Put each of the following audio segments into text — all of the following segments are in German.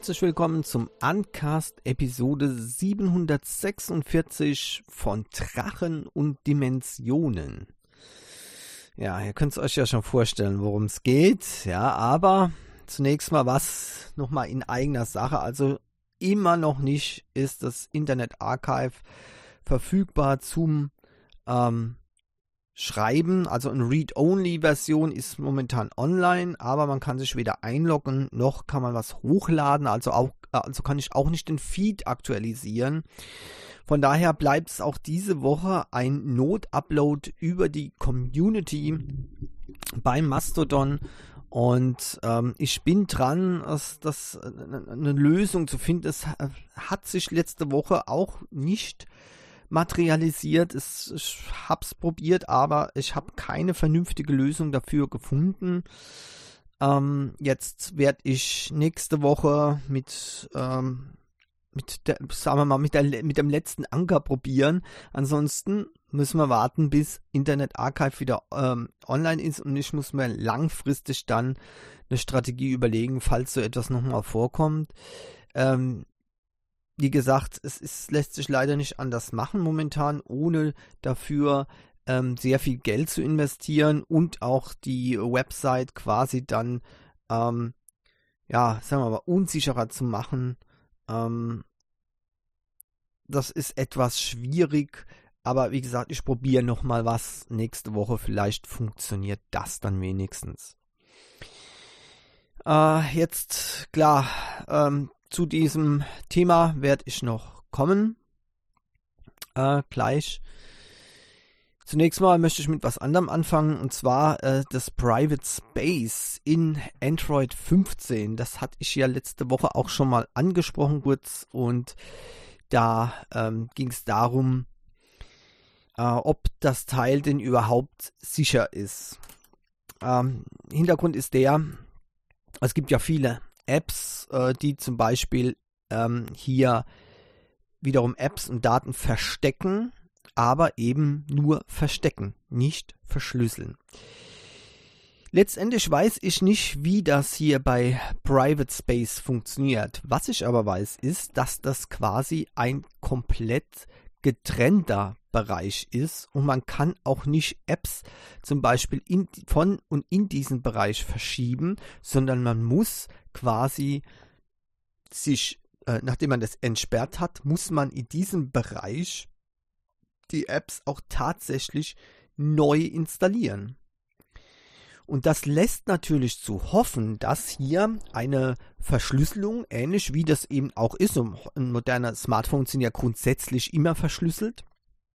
herzlich willkommen zum Uncast Episode 746 von Drachen und Dimensionen. Ja, ihr könnt es euch ja schon vorstellen, worum es geht. Ja, aber zunächst mal was nochmal in eigener Sache. Also immer noch nicht ist das Internet Archive verfügbar zum Schreiben. Also eine Read-Only-Version ist momentan online, aber man kann sich weder einloggen, noch kann man was hochladen. Also kann ich auch nicht den Feed aktualisieren. Von daher bleibt es auch diese Woche ein Not-Upload über die Community bei Mastodon. Und ich bin dran, eine Lösung zu finden. Es hat sich letzte Woche auch nicht materialisiert. Ich habe es probiert, aber ich habe keine vernünftige Lösung dafür gefunden. Jetzt werde ich nächste Woche mit dem letzten Anker probieren. Ansonsten müssen wir warten, bis Internet Archive wieder online ist, und ich muss mir langfristig dann eine Strategie überlegen, falls so etwas nochmal vorkommt. Wie gesagt, lässt sich leider nicht anders machen momentan, ohne dafür sehr viel Geld zu investieren und auch die Website quasi dann sagen wir mal, unsicherer zu machen. Das ist etwas schwierig, aber wie gesagt, ich probiere nochmal was nächste Woche. Vielleicht funktioniert das dann wenigstens. Jetzt, klar, zu diesem Thema werde ich noch kommen. Gleich. Zunächst mal möchte ich mit was anderem anfangen, und zwar das Private Space in Android 15. Das hatte ich ja letzte Woche auch schon mal angesprochen kurz, und da ging es darum, ob das Teil denn überhaupt sicher ist. Hintergrund ist es gibt ja viele Apps, die zum Beispiel hier wiederum Apps und Daten verstecken, aber eben nur verstecken, nicht verschlüsseln. Letztendlich weiß ich nicht, wie das hier bei Private Space funktioniert. Was ich aber weiß, ist, dass das quasi ein komplett getrennter Bereich ist, und man kann auch nicht Apps zum Beispiel von und in diesen Bereich verschieben, sondern man muss quasi sich, nachdem man das entsperrt hat, muss man in diesem Bereich die Apps auch tatsächlich neu installieren. Und das lässt natürlich zu hoffen, dass hier eine Verschlüsselung, ähnlich wie das eben auch ist, und moderne Smartphones sind ja grundsätzlich immer verschlüsselt,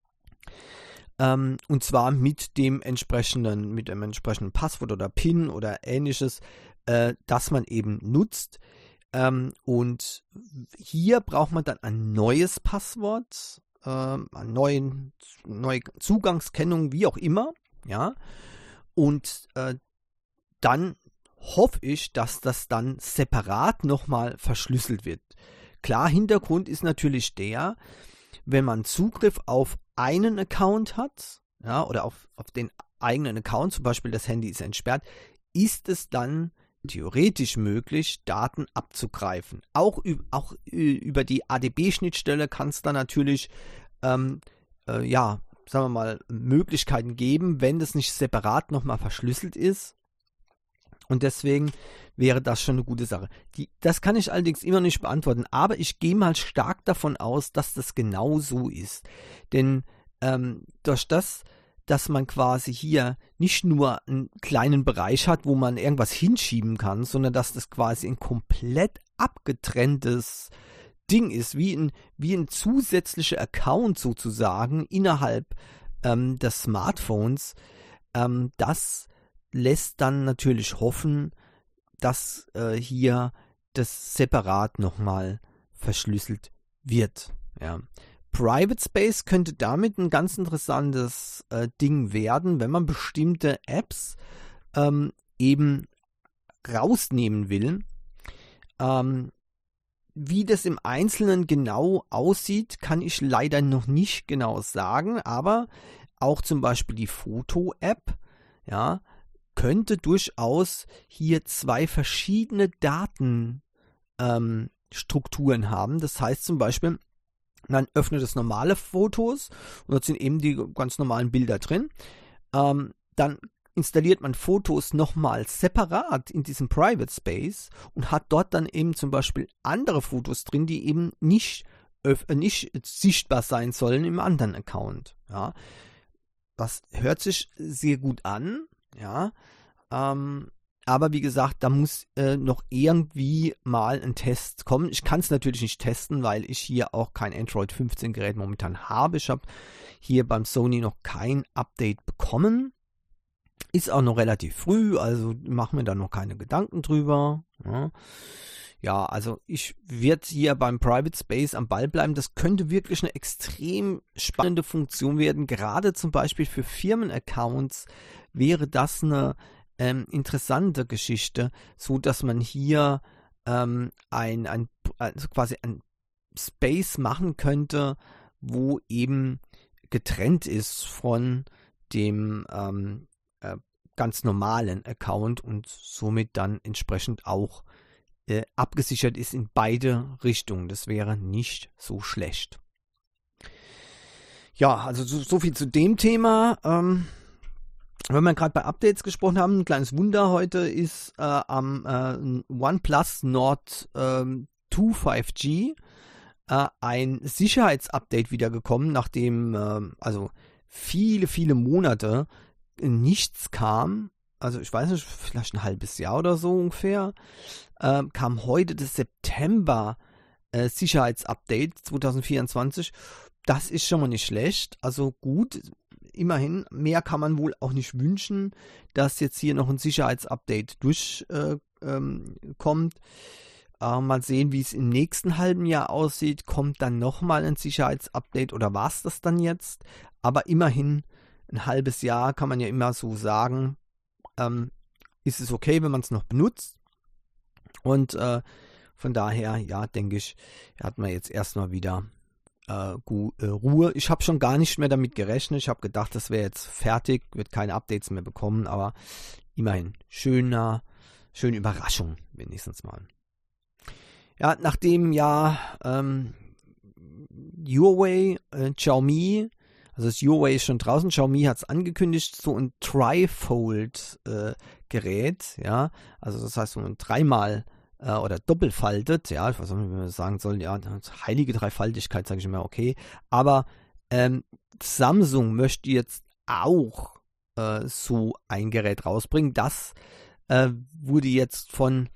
und zwar mit dem entsprechenden Passwort oder PIN oder ähnliches, das man eben nutzt. Und hier braucht man dann ein neues Passwort, eine neue Zugangskennung, wie auch immer, ja. Und dann hoffe ich, dass das dann separat nochmal verschlüsselt wird. Klar, Hintergrund ist natürlich wenn man Zugriff auf einen Account hat, ja, oder auf den eigenen Account, zum Beispiel das Handy ist entsperrt, ist es dann theoretisch möglich, Daten abzugreifen. Auch über die ADB-Schnittstelle kann es dann natürlich sagen wir mal, Möglichkeiten geben, wenn das nicht separat nochmal verschlüsselt ist. Und deswegen wäre das schon eine gute Sache. Das kann ich allerdings immer nicht beantworten, aber ich gehe mal stark davon aus, dass das genau so ist. Denn durch das, dass man quasi hier nicht nur einen kleinen Bereich hat, wo man irgendwas hinschieben kann, sondern dass das quasi ein komplett abgetrenntes Ding ist, wie ein zusätzlicher Account sozusagen innerhalb des Smartphones, das lässt dann natürlich hoffen, dass hier das separat nochmal verschlüsselt wird. Ja. Private Space könnte damit ein ganz interessantes Ding werden, wenn man bestimmte Apps eben rausnehmen will. Wie das im Einzelnen genau aussieht, kann ich leider noch nicht genau sagen, aber auch zum Beispiel die Foto-App, ja, könnte durchaus hier zwei verschiedene Daten Strukturen haben. Das heißt zum Beispiel, man öffnet das normale Fotos und dort sind eben die ganz normalen Bilder drin. Dann installiert man Fotos nochmal separat in diesem Private Space und hat dort dann eben zum Beispiel andere Fotos drin, die eben nicht sichtbar sein sollen im anderen Account. Ja. Das hört sich sehr gut an, ja. Aber wie gesagt, da muss noch irgendwie mal ein Test kommen. Ich kann es natürlich nicht testen, weil ich hier auch kein Android 15 Gerät momentan habe. Ich habe hier beim Sony noch kein Update bekommen. Ist auch noch relativ früh, also machen wir da noch keine Gedanken drüber. Ja, also ich werde hier beim Private Space am Ball bleiben. Das könnte wirklich eine extrem spannende Funktion werden. Gerade zum Beispiel für Firmenaccounts wäre das eine interessante Geschichte, so dass man hier also quasi ein Space machen könnte, wo eben getrennt ist von dem ganz normalen Account und somit dann entsprechend auch abgesichert ist in beide Richtungen. Das wäre nicht so schlecht. Ja, also so viel zu dem Thema. Wenn wir gerade bei Updates gesprochen haben, ein kleines Wunder heute ist am OnePlus Nord 2 5G ein Sicherheitsupdate wiedergekommen, nachdem also viele Monate nichts kam. Also ich weiß nicht, vielleicht ein halbes Jahr oder so ungefähr, kam heute das September Sicherheitsupdate 2024. Das ist schon mal nicht schlecht. Also gut, immerhin, mehr kann man wohl auch nicht wünschen, dass jetzt hier noch ein Sicherheitsupdate durchkommt. Mal sehen, wie es im nächsten halben Jahr aussieht. Kommt dann nochmal ein Sicherheitsupdate oder war es das dann jetzt? Aber immerhin ein halbes Jahr kann man ja immer so sagen, ist es okay, wenn man es noch benutzt. Und von daher, ja, denke ich, hat man jetzt erstmal wieder Ruhe. Ich habe schon gar nicht mehr damit gerechnet. Ich habe gedacht, das wäre jetzt fertig, wird keine Updates mehr bekommen, aber immerhin, schöne Überraschung, wenigstens mal. Ja, nachdem ja Huawei, Xiaomi, also das Huawei ist schon draußen, Xiaomi hat es angekündigt, so ein Trifold-Gerät, ja, also das heißt so ein dreimal oder doppelfaltet, ja, ich weiß nicht, wie man das sagen soll, ja, heilige Dreifaltigkeit, sage ich immer, okay, aber Samsung möchte jetzt auch so ein Gerät rausbringen, das wurde jetzt von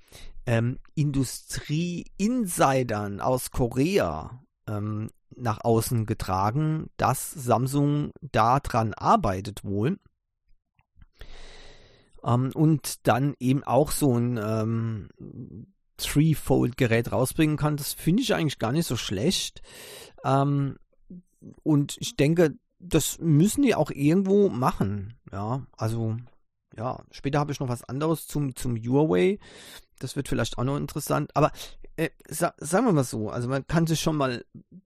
Industrie-Insidern aus Korea nach außen getragen, dass Samsung daran arbeitet wohl und dann eben auch so ein Threefold-Gerät rausbringen kann. Das finde ich eigentlich gar nicht so schlecht und ich denke, das müssen die auch irgendwo machen, ja, also ja, später habe ich noch was anderes zum Huawei, das wird vielleicht auch noch interessant, aber sagen wir mal so, also man kann sich schon mal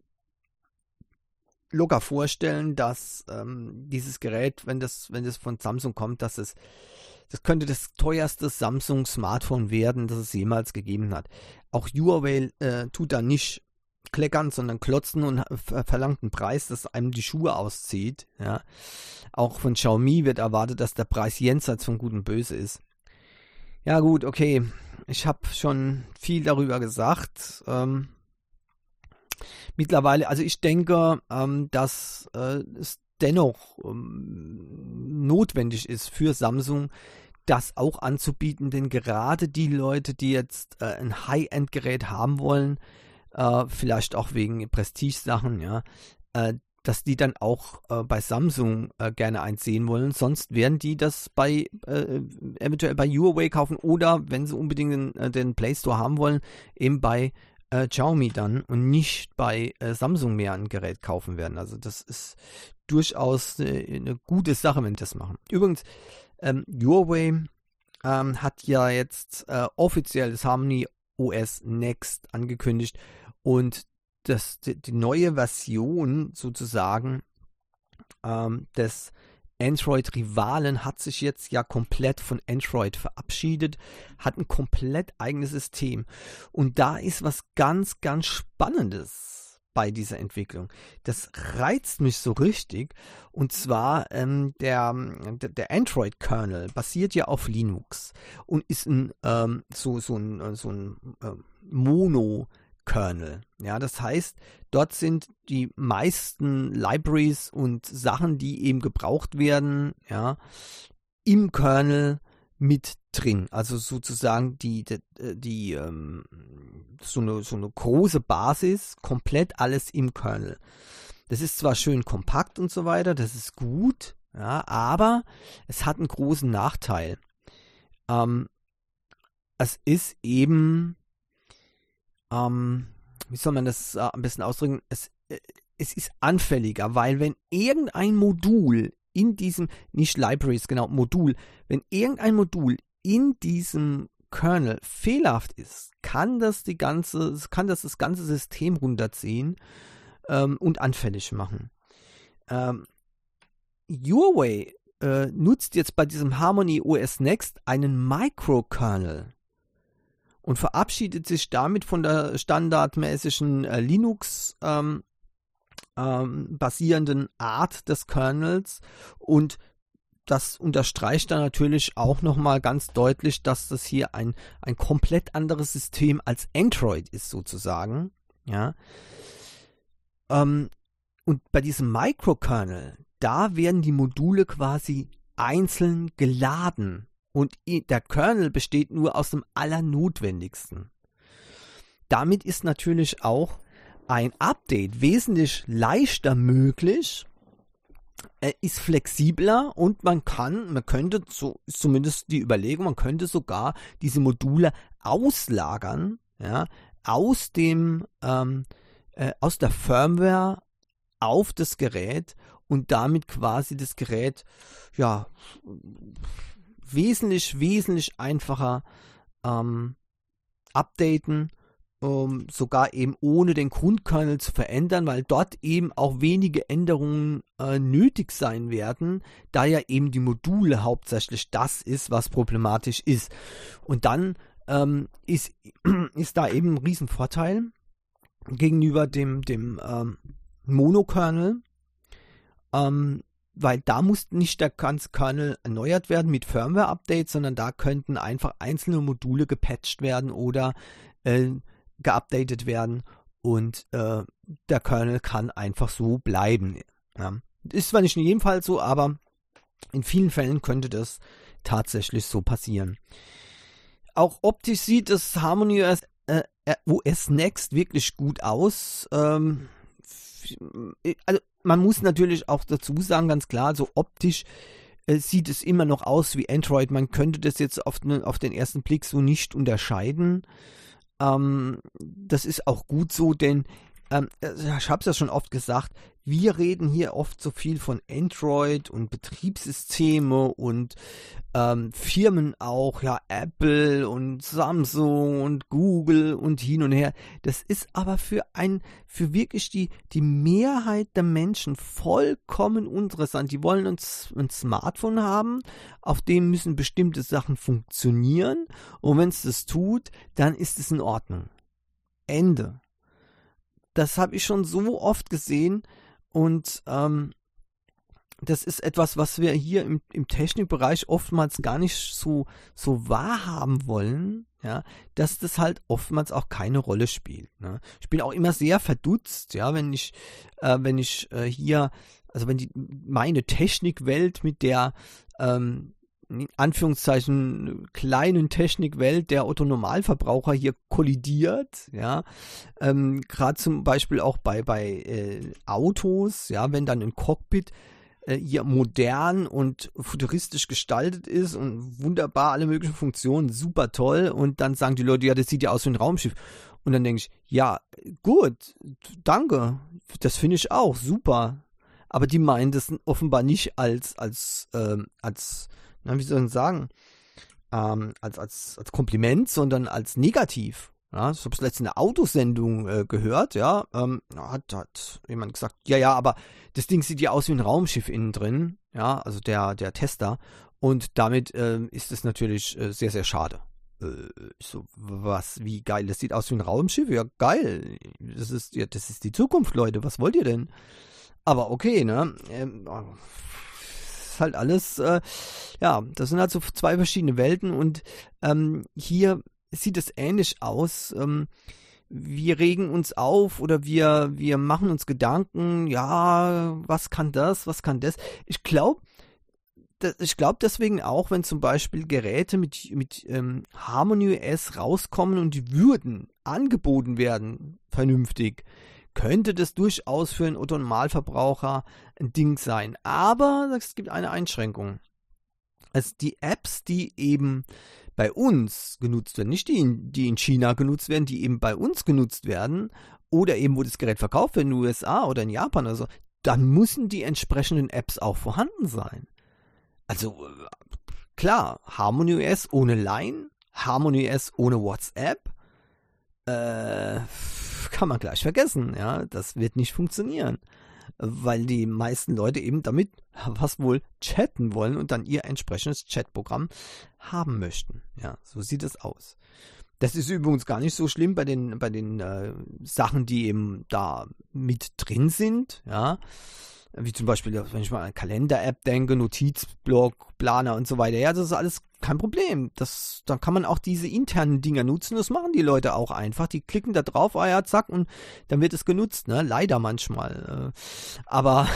locker vorstellen, dass dieses Gerät, wenn das von Samsung kommt, das könnte das teuerste Samsung-Smartphone werden, das es jemals gegeben hat. Auch Huawei tut da nicht kleckern, sondern klotzen und verlangt einen Preis, das einem die Schuhe auszieht. Ja. Auch von Xiaomi wird erwartet, dass der Preis jenseits von Gut und Böse ist. Ja gut, okay. Ich habe schon viel darüber gesagt. Mittlerweile, also ich denke, dass es dennoch notwendig ist für Samsung, das auch anzubieten, denn gerade die Leute, die jetzt ein High-End-Gerät haben wollen, vielleicht auch wegen Prestige-Sachen, ja, dass die dann auch bei Samsung gerne eins sehen wollen, sonst werden die das eventuell bei Huawei kaufen oder, wenn sie unbedingt den Play Store haben wollen, eben bei Xiaomi dann und nicht bei Samsung mehr ein Gerät kaufen werden. Also das ist durchaus eine gute Sache, wenn die das machen. Übrigens, Huawei hat ja jetzt offiziell das Harmony OS Next angekündigt und die neue Version sozusagen des Android-Rivalen hat sich jetzt ja komplett von Android verabschiedet, hat ein komplett eigenes System. Und da ist was ganz, ganz Spannendes bei dieser Entwicklung. Das reizt mich so richtig. Und zwar der Android-Kernel basiert ja auf Linux und ist ein Mono-Kernel. Ja, das heißt, dort sind die meisten Libraries und Sachen, die eben gebraucht werden, ja, im Kernel mit drin. Also sozusagen so eine große Basis, komplett alles im Kernel. Das ist zwar schön kompakt und so weiter, das ist gut, ja, aber es hat einen großen Nachteil. Es ist eben wie soll man das am besten ausdrücken? Es ist anfälliger, weil wenn irgendein Modul in diesem, nicht Libraries, genau, Modul, wenn irgendein Modul in diesem Kernel fehlerhaft ist, kann das das ganze System runterziehen und anfällig machen. Huawei nutzt jetzt bei diesem Harmony OS Next einen Microkernel und verabschiedet sich damit von der standardmäßigen Linux basierenden Art des Kernels, und das unterstreicht dann natürlich auch nochmal ganz deutlich, dass das hier ein komplett anderes System als Android ist sozusagen. Ja. Und bei diesem Microkernel, da werden die Module quasi einzeln geladen. Und der Kernel besteht nur aus dem Allernotwendigsten. Damit ist natürlich auch ein Update wesentlich leichter möglich, ist flexibler und man könnte, so ist zumindest die Überlegung, man könnte sogar diese Module auslagern, ja, aus der Firmware auf das Gerät und damit quasi das Gerät, ja, wesentlich einfacher updaten, sogar eben ohne den Grundkernel zu verändern, weil dort eben auch wenige Änderungen nötig sein werden, da ja eben die Module hauptsächlich das ist, was problematisch ist. Und dann ist da eben ein Riesenvorteil gegenüber dem Monokernel, weil da muss nicht der ganze Kernel erneuert werden mit Firmware-Updates, sondern da könnten einfach einzelne Module gepatcht werden oder geupdatet werden und der Kernel kann einfach so bleiben. Ja. Ist zwar nicht in jedem Fall so, aber in vielen Fällen könnte das tatsächlich so passieren. Auch optisch sieht das Harmony OS Next wirklich gut aus. Also man muss natürlich auch dazu sagen, ganz klar, so optisch sieht es immer noch aus wie Android. Man könnte das jetzt auf den ersten Blick so nicht unterscheiden. Das ist auch gut so, denn ich habe es ja schon oft gesagt, wir reden hier oft so viel von Android und Betriebssysteme und Firmen auch, ja, Apple und Samsung und Google und hin und her. Das ist aber für wirklich die Mehrheit der Menschen vollkommen uninteressant. Die wollen ein Smartphone haben, auf dem müssen bestimmte Sachen funktionieren, und wenn es das tut, dann ist es in Ordnung. Ende. Das habe ich schon so oft gesehen, und das ist etwas, was wir hier im Technikbereich oftmals gar nicht so wahrhaben wollen, ja, dass das halt oftmals auch keine Rolle spielt. Ne? Ich bin auch immer sehr verdutzt, ja, wenn ich hier, also wenn meine Technikwelt mit der in Anführungszeichen kleinen Technikwelt der Otto-Normalverbraucher hier kollidiert, ja, gerade zum Beispiel auch bei Autos, ja, wenn dann ein Cockpit hier modern und futuristisch gestaltet ist und wunderbar alle möglichen Funktionen, super toll, und dann sagen die Leute, ja, das sieht ja aus wie ein Raumschiff, und dann denke ich, ja, gut, danke, das finde ich auch super, aber die meinen das offenbar nicht als wie soll ich sagen, als Kompliment, sondern als negativ. Ja, ich habe es letztens in einer Autosendung gehört, ja, hat jemand gesagt, ja, aber das Ding sieht ja aus wie ein Raumschiff innen drin, ja, also der Tester, und damit ist es natürlich sehr, sehr schade. Wie geil, das sieht aus wie ein Raumschiff, ja, geil, das ist die Zukunft, Leute, was wollt ihr denn? Aber okay, ne, ist halt alles, ja, das sind halt so zwei verschiedene Welten, und hier sieht es ähnlich aus. Wir regen uns auf oder wir machen uns Gedanken, ja, was kann das, was kann das? Ich glaube deswegen auch, wenn zum Beispiel Geräte mit Harmony OS rauskommen und die würden angeboten werden, vernünftig, könnte das durchaus für einen Otto-Normalverbraucher ein Ding sein. Aber es gibt eine Einschränkung. Also die Apps, die eben bei uns genutzt werden, nicht die in China genutzt werden, die eben bei uns genutzt werden oder eben wo das Gerät verkauft wird in den USA oder in Japan oder so, dann müssen die entsprechenden Apps auch vorhanden sein. Also klar, Harmony OS ohne Line, Harmony OS ohne WhatsApp, kann man gleich vergessen, ja, das wird nicht funktionieren, weil die meisten Leute eben damit was wohl chatten wollen und dann ihr entsprechendes Chatprogramm haben möchten. Ja, so sieht es aus. Das ist übrigens gar nicht so schlimm bei den Sachen, die eben da mit drin sind, ja. Wie zum Beispiel, wenn ich mal an Kalender-App denke, Notizblock, Planer und so weiter. Ja, das ist alles kein Problem. Dann kann man auch diese internen Dinger nutzen. Das machen die Leute auch einfach. Die klicken da drauf, ja, zack, und dann wird es genutzt. Ne? Leider manchmal. Aber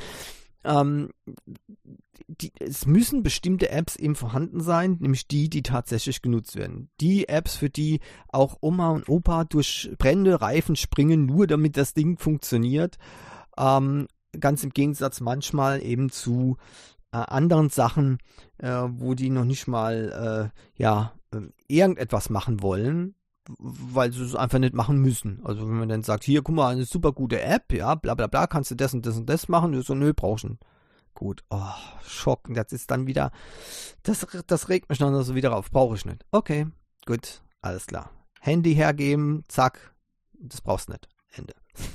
es müssen bestimmte Apps eben vorhanden sein, nämlich die tatsächlich genutzt werden. Die Apps, für die auch Oma und Opa durch brennende Reifen springen, nur damit das Ding funktioniert. Ganz im Gegensatz manchmal eben zu anderen Sachen, wo die noch nicht mal irgendetwas machen wollen, weil sie es einfach nicht machen müssen. Also wenn man dann sagt, hier, guck mal, eine super gute App, ja, bla bla bla, kannst du das und das und das machen, so, nö, brauchst du. Gut, Schock, das ist dann wieder, das regt mich dann so wieder auf, brauche ich nicht. Okay, gut, alles klar. Handy hergeben, zack, das brauchst du nicht, Ende.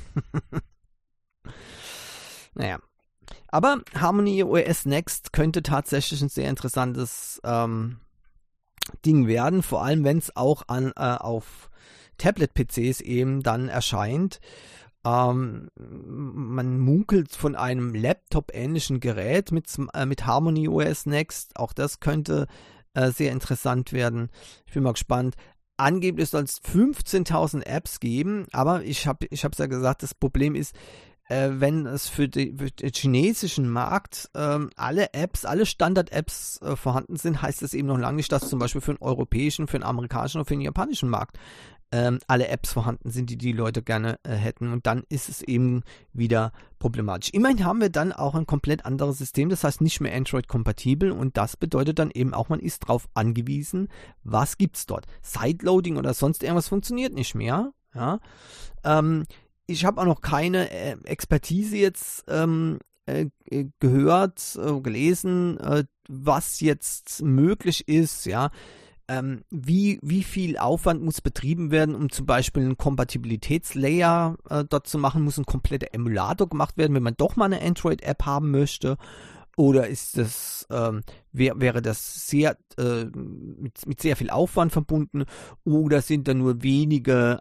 Naja, aber Harmony OS Next könnte tatsächlich ein sehr interessantes Ding werden, vor allem wenn es auch auf Tablet-PCs eben dann erscheint. Man munkelt von einem Laptop-ähnlichen Gerät mit Harmony OS Next, auch das könnte sehr interessant werden. Ich bin mal gespannt. Angeblich soll es 15.000 Apps geben, aber ich habe es ja gesagt, das Problem ist, wenn es für den chinesischen Markt alle Standard-Apps vorhanden sind, heißt das eben noch lange nicht, dass zum Beispiel für den europäischen, für den amerikanischen oder für den japanischen Markt alle Apps vorhanden sind, die Leute gerne hätten. Und dann ist es eben wieder problematisch. Immerhin haben wir dann auch ein komplett anderes System, das heißt nicht mehr Android-kompatibel, und das bedeutet dann eben auch, man ist darauf angewiesen, was gibt es dort. Sideloading oder sonst irgendwas funktioniert nicht mehr. Ja. Ich habe auch noch keine Expertise jetzt gehört, gelesen, was jetzt möglich ist, ja. Wie viel Aufwand muss betrieben werden, um zum Beispiel einen Kompatibilitätslayer dort zu machen? Muss ein kompletter Emulator gemacht werden, wenn man doch mal eine Android-App haben möchte? Oder ist das, wäre das sehr mit sehr viel Aufwand verbunden? Oder sind da nur wenige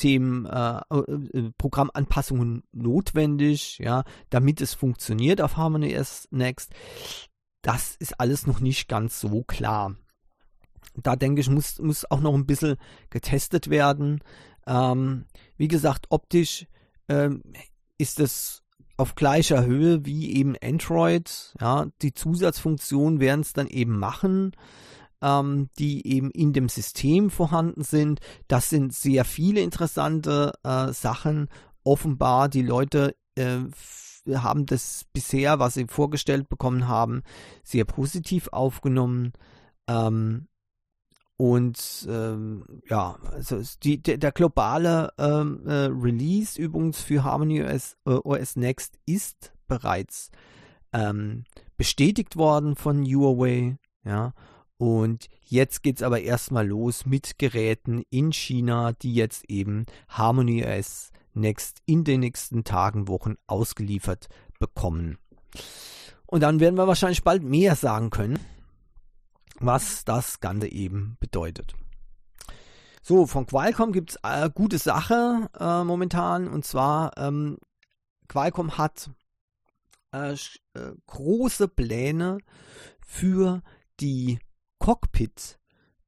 Programmanpassungen notwendig, ja, damit es funktioniert auf Harmony OS Next? Das ist alles noch nicht ganz so klar. Da denke ich, muss auch noch ein bisschen getestet werden. Wie gesagt, optisch ist es auf gleicher Höhe wie eben Android. Ja, die Zusatzfunktionen werden es dann eben machen, die eben in dem System vorhanden sind. Das sind sehr viele interessante Sachen. Offenbar, die Leute haben das bisher, was sie vorgestellt bekommen haben, sehr positiv aufgenommen. Also der globale Release übrigens für Harmony OS Next ist bereits bestätigt worden von Huawei, ja, Und jetzt geht es aber erstmal los mit Geräten in China, die jetzt eben HarmonyOS Next in den nächsten Tagen, Wochen ausgeliefert bekommen. Und dann werden wir wahrscheinlich bald mehr sagen können, was das Ganze eben bedeutet. So, von Qualcomm gibt es gute Sache momentan. Und zwar, Qualcomm hat große Pläne für die Cockpit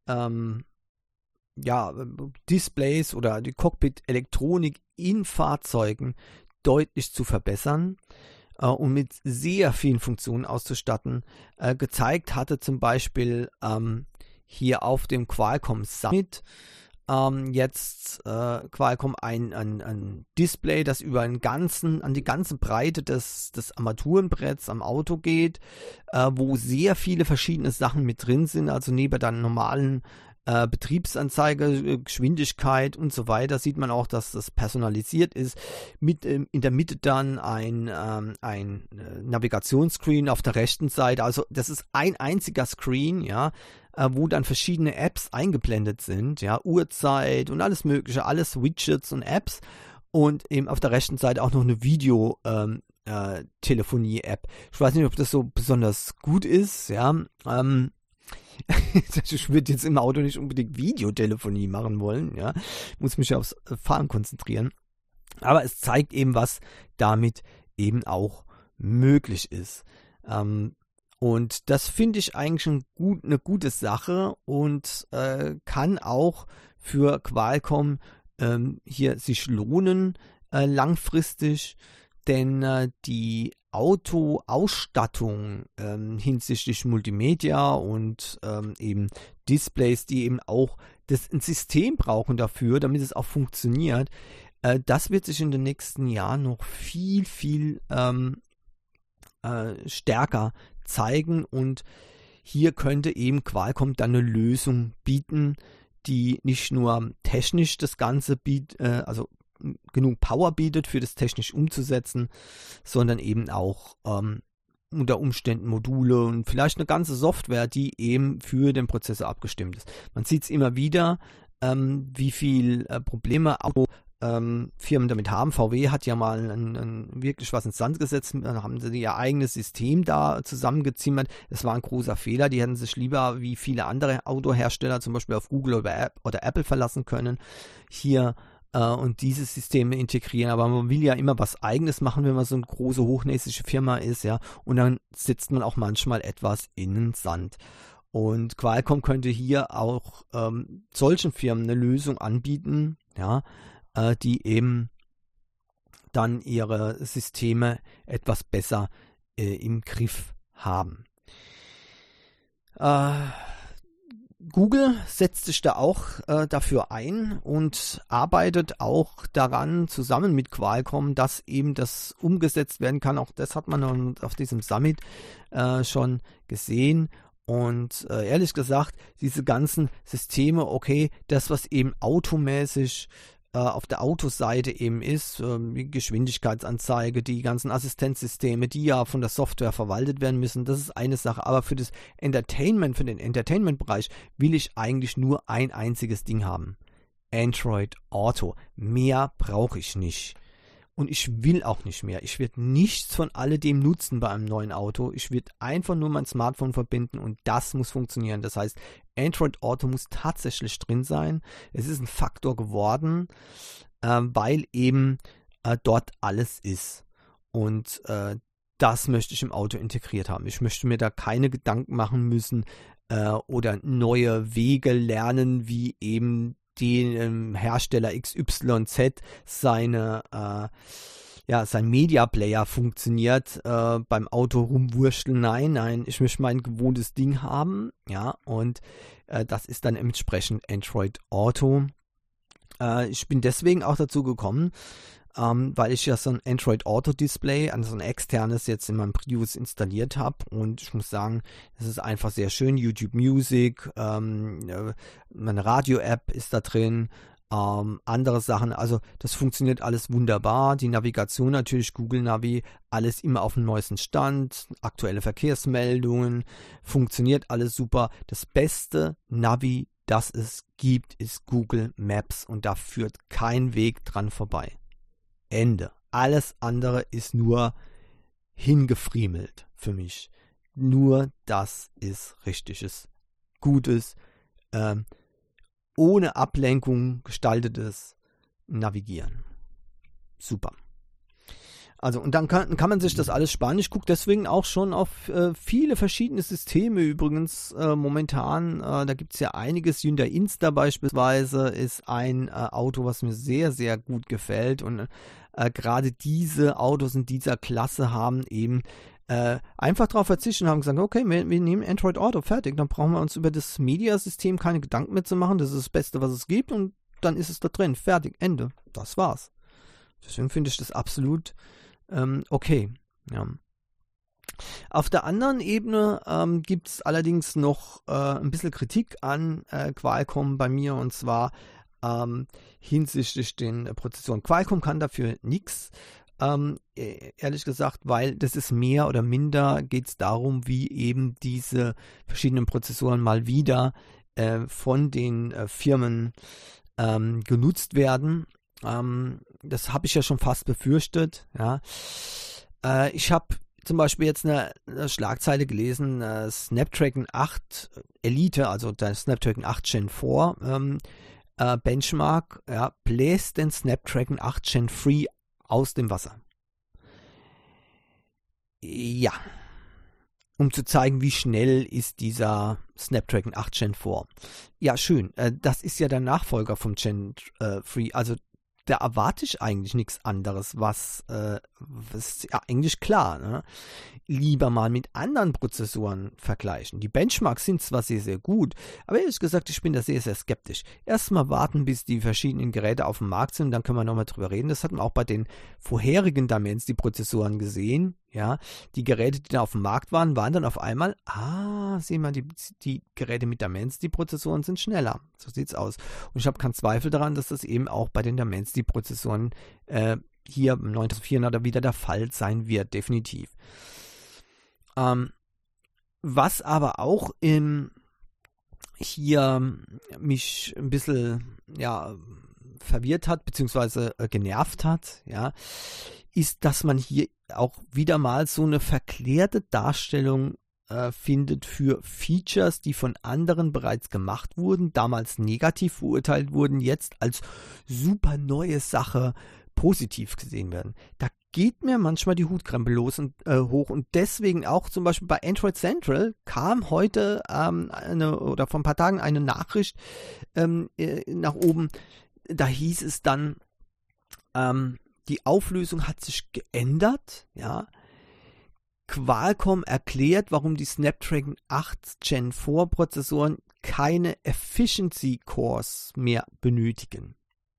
Displays oder die Cockpit-Elektronik in Fahrzeugen deutlich zu verbessern und mit sehr vielen Funktionen auszustatten. Gezeigt hatte zum Beispiel hier auf dem Qualcomm Summit jetzt Qualcomm ein Display, das über an die ganze Breite des Armaturenbretts am Auto geht, wo sehr viele verschiedene Sachen mit drin sind, also neben der normalen Betriebsanzeige, Geschwindigkeit und so weiter, sieht man auch, dass das personalisiert ist. In der Mitte dann ein Navigationsscreen auf der rechten Seite. Also das ist ein einziger Screen, ja, wo dann verschiedene Apps eingeblendet sind, ja, Uhrzeit und alles mögliche, alles Widgets und Apps. Und eben auf der rechten Seite auch noch eine Videotelefonie-App. Ich weiß nicht, ob das so besonders gut ist, ja. Ich würde jetzt im Auto nicht unbedingt Videotelefonie machen wollen, ja. Muss mich aufs Fahren konzentrieren. Aber es zeigt eben, was damit eben auch möglich ist. Und das finde ich eigentlich eine gute Sache und kann auch für Qualcomm hier sich lohnen langfristig, denn die Autoausstattung hinsichtlich Multimedia und eben Displays, die eben auch ein System brauchen dafür, damit es auch funktioniert, das wird sich in den nächsten Jahren noch viel, viel stärker zeigen und hier könnte eben Qualcomm dann eine Lösung bieten, die nicht nur technisch das Ganze bietet, also genug Power bietet, für das technisch umzusetzen, sondern eben auch unter Umständen Module und vielleicht eine ganze Software, die eben für den Prozessor abgestimmt ist. Man sieht es immer wieder, wie viel Probleme Firmen damit haben. VW hat ja mal wirklich was ins Sand gesetzt, dann haben sie ihr eigenes System da zusammengezimmert. Das war ein großer Fehler, die hätten sich lieber wie viele andere Autohersteller zum Beispiel auf Google oder Apple verlassen können. Hier und diese Systeme integrieren, aber man will ja immer was Eigenes machen, wenn man so eine große hochnäsige Firma ist, ja, und dann setzt man auch manchmal etwas in den Sand. Und Qualcomm könnte hier auch solchen Firmen eine Lösung anbieten, ja, die eben dann ihre Systeme etwas besser im Griff haben. Google setzt sich da auch dafür ein und arbeitet auch daran, zusammen mit Qualcomm, dass eben das umgesetzt werden kann. Auch das hat man auf diesem Summit schon gesehen. Und ehrlich gesagt, diese ganzen Systeme, okay, das, was eben automäßig auf der Autoseite eben ist, die Geschwindigkeitsanzeige, die ganzen Assistenzsysteme, die ja von der Software verwaltet werden müssen, das ist eine Sache. Aber für das Entertainment, für den Entertainment-Bereich will ich eigentlich nur ein einziges Ding haben. Android Auto. Mehr brauche ich nicht. Und ich will auch nicht mehr. Ich werde nichts von alledem nutzen bei einem neuen Auto. Ich werde einfach nur mein Smartphone verbinden und das muss funktionieren. Das heißt, Android Auto muss tatsächlich drin sein. Es ist ein Faktor geworden, weil eben dort alles ist. Und das möchte ich im Auto integriert haben. Ich möchte mir da keine Gedanken machen müssen oder neue Wege lernen, wie eben den Hersteller XYZ sein Media Player funktioniert, beim Auto rumwurschteln. Nein, ich möchte mein gewohntes Ding haben, ja, und das ist dann entsprechend Android Auto. Ich bin deswegen auch dazu gekommen, weil ich ja so ein Android Auto Display, also ein externes, jetzt in meinem Prius installiert habe und ich muss sagen, das ist einfach sehr schön. YouTube Music, meine Radio-App ist da drin, andere Sachen, also das funktioniert alles wunderbar. Die Navigation natürlich, Google Navi, alles immer auf dem neuesten Stand, aktuelle Verkehrsmeldungen, funktioniert alles super. Das beste Navi, das es gibt, ist Google Maps und da führt kein Weg dran vorbei. Ende. Alles andere ist nur hingefriemelt für mich. Nur das ist richtiges, gutes, ohne Ablenkung gestaltetes Navigieren. Super. Also, und dann kann man sich das alles sparen. Ich gucke deswegen auch schon auf viele verschiedene Systeme übrigens momentan. Da gibt es ja einiges. Hyundai Insta beispielsweise ist ein Auto, was mir sehr, sehr gut gefällt. Und gerade diese Autos in dieser Klasse haben eben einfach darauf verzichten und haben gesagt, okay, wir nehmen Android Auto, fertig. Dann brauchen wir uns über das Media-System keine Gedanken mehr zu machen. Das ist das Beste, was es gibt. Und dann ist es da drin. Fertig, Ende. Das war's. Deswegen finde ich das absolut okay. Ja. Auf der anderen Ebene gibt es allerdings noch ein bisschen Kritik an Qualcomm bei mir, und zwar hinsichtlich den Prozessoren. Qualcomm kann dafür nichts, ehrlich gesagt, weil das ist mehr oder minder, geht es darum, wie eben diese verschiedenen Prozessoren mal wieder von den Firmen genutzt werden. Das habe ich ja schon fast befürchtet. Ja. Ich habe zum Beispiel jetzt eine Schlagzeile gelesen, Snapdragon 8 Elite, also der Snapdragon 8 Gen 4 Benchmark, ja, bläst den Snapdragon 8 Gen 3 aus dem Wasser. Ja, um zu zeigen, wie schnell ist dieser Snapdragon 8 Gen 4. Ja, schön. Das ist ja der Nachfolger vom Gen 3, also da erwarte ich eigentlich nichts anderes, was ist ja eigentlich klar, ne? Lieber mal mit anderen Prozessoren vergleichen. Die Benchmarks sind zwar sehr, sehr gut, aber ehrlich gesagt, ich bin da sehr, sehr skeptisch. Erstmal warten, bis die verschiedenen Geräte auf dem Markt sind, dann können wir nochmal drüber reden. Das hatten wir auch bei den vorherigen Dimensity-Prozessoren gesehen. Ja, die Geräte, die da auf dem Markt waren, waren dann auf einmal, sehen wir, die Geräte mit Dimensity-Prozessoren sind schneller. So sieht's aus. Und ich habe keinen Zweifel daran, dass das eben auch bei den Dimensity-Prozessoren hier im 9400er wieder der Fall sein wird, definitiv. Was aber auch hier mich ein bisschen verwirrt hat, beziehungsweise genervt hat, ja, ist, dass man hier auch wieder mal so eine verklärte Darstellung findet für Features, die von anderen bereits gemacht wurden, damals negativ verurteilt wurden, jetzt als super neue Sache positiv gesehen werden. Da geht mir manchmal die Hutkrempe hoch, und deswegen auch zum Beispiel bei Android Central kam heute oder vor ein paar Tagen eine Nachricht nach oben. Da hieß es dann, die Auflösung hat sich geändert, ja. Qualcomm erklärt, warum die Snapdragon 8 Gen 4 Prozessoren keine Efficiency Cores mehr benötigen.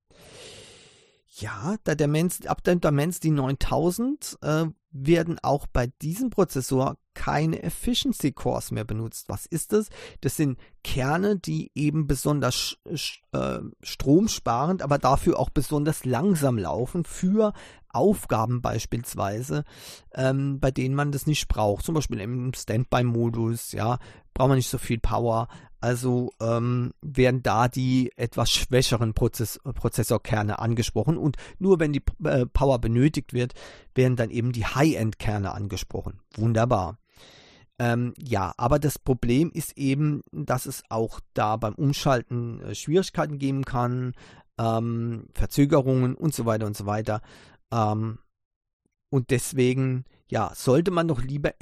Ja, ab der Dimensity 9000 werden auch bei diesem Prozessor keine Efficiency Cores mehr benutzt. Was ist das? Das sind Kerne, die eben besonders stromsparend, aber dafür auch besonders langsam laufen für Aufgaben beispielsweise, bei denen man das nicht braucht. Zum Beispiel im Standby-Modus, ja, braucht man nicht so viel Power. Also werden da die etwas schwächeren Prozessorkerne angesprochen, und nur wenn die Power benötigt wird, werden dann eben die High-End-Kerne angesprochen. Wunderbar. Ja, aber das Problem ist eben, dass es auch da beim Umschalten Schwierigkeiten geben kann, Verzögerungen und so weiter und so weiter. Und deswegen, ja, sollte man doch lieber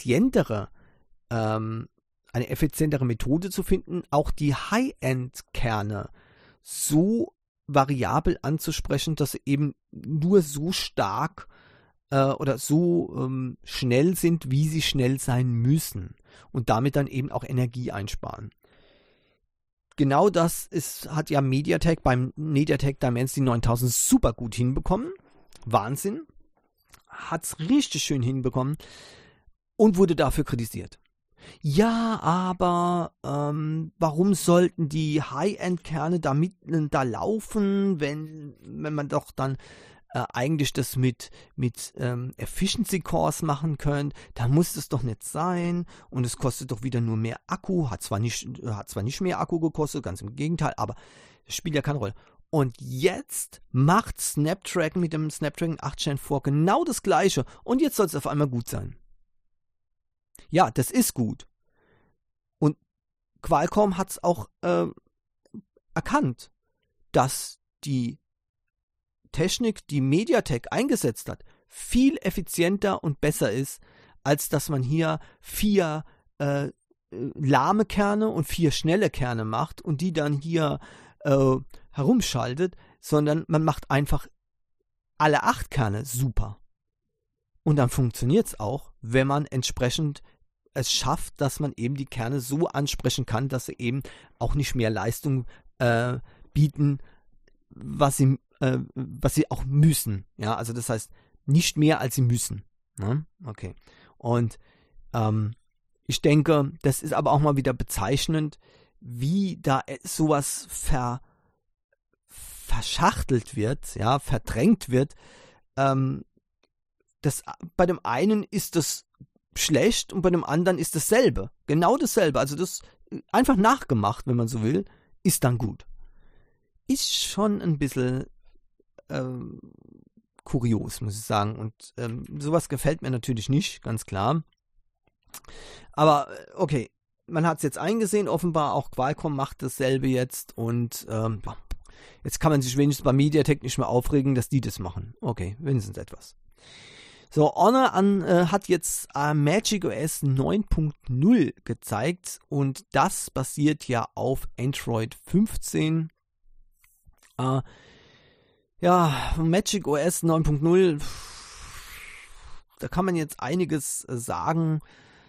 eine effizientere Methode zu finden, auch die High-End-Kerne so variabel anzusprechen, dass sie eben nur so stark oder so schnell sind, wie sie schnell sein müssen, und damit dann eben auch Energie einsparen. Genau das hat ja MediaTek beim MediaTek Dimensity 9000 super gut hinbekommen. Wahnsinn. Hat es richtig schön hinbekommen und wurde dafür kritisiert. Ja, aber warum sollten die High-End-Kerne da laufen, wenn man doch dann eigentlich das mit Efficiency Cores machen können? Da muss es doch nicht sein und es kostet doch wieder nur mehr Akku. Hat zwar nicht mehr Akku gekostet, ganz im Gegenteil, aber das spielt ja keine Rolle. Und jetzt macht Snapdragon mit dem Snapdragon 8 Gen 4 genau das Gleiche und jetzt soll es auf einmal gut sein. Ja, das ist gut. Und Qualcomm hat es auch erkannt, dass die Technik, die MediaTek eingesetzt hat, viel effizienter und besser ist, als dass man hier 4 lahme Kerne und 4 schnelle Kerne macht und die dann hier herumschaltet, sondern man macht einfach alle 8 Kerne super. Und dann funktioniert es auch, wenn man entsprechend es schafft, dass man eben die Kerne so ansprechen kann, dass sie eben auch nicht mehr Leistung bieten, was sie auch müssen. Ja, also das heißt, nicht mehr als sie müssen. Ne? Okay. Und ich denke, das ist aber auch mal wieder bezeichnend, wie da sowas verschachtelt wird, ja, verdrängt wird. Bei dem einen ist das schlecht und bei dem anderen ist dasselbe. Genau dasselbe. Also das einfach nachgemacht, wenn man so will, ist dann gut. Ist schon ein bisschen kurios, muss ich sagen. Und sowas gefällt mir natürlich nicht, ganz klar. Aber okay, man hat es jetzt eingesehen, offenbar auch Qualcomm macht dasselbe jetzt und jetzt kann man sich wenigstens bei MediaTek nicht mehr aufregen, dass die das machen. Okay, wenigstens etwas. So, Honor hat jetzt macOS 9.0 gezeigt und das basiert ja auf Android 15. Ja, macOS 9.0, da kann man jetzt einiges sagen.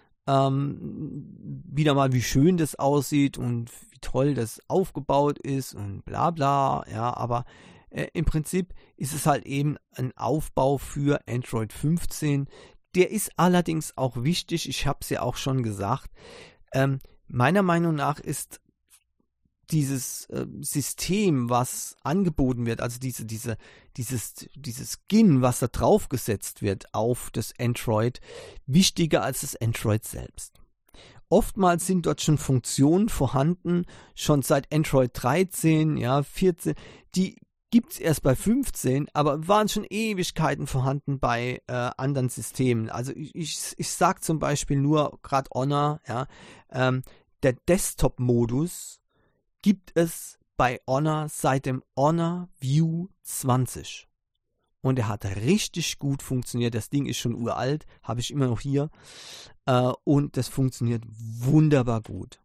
Wieder mal, wie schön das aussieht und wie toll das aufgebaut ist und bla bla, ja, aber im Prinzip ist es halt eben ein Aufbau für Android 15. Der ist allerdings auch wichtig, ich habe es ja auch schon gesagt, meiner Meinung nach ist dieses System, was angeboten wird, also dieses Skin, was da draufgesetzt wird auf das Android, wichtiger als das Android selbst. Oftmals sind dort schon Funktionen vorhanden, schon seit Android 13, ja, 14, die gibt es erst bei 15, aber waren schon Ewigkeiten vorhanden bei anderen Systemen. Also ich sage zum Beispiel nur gerade Honor, ja, der Desktop-Modus gibt es bei Honor seit dem Honor View 20. Und er hat richtig gut funktioniert. Das Ding ist schon uralt, habe ich immer noch hier. Und das funktioniert wunderbar gut.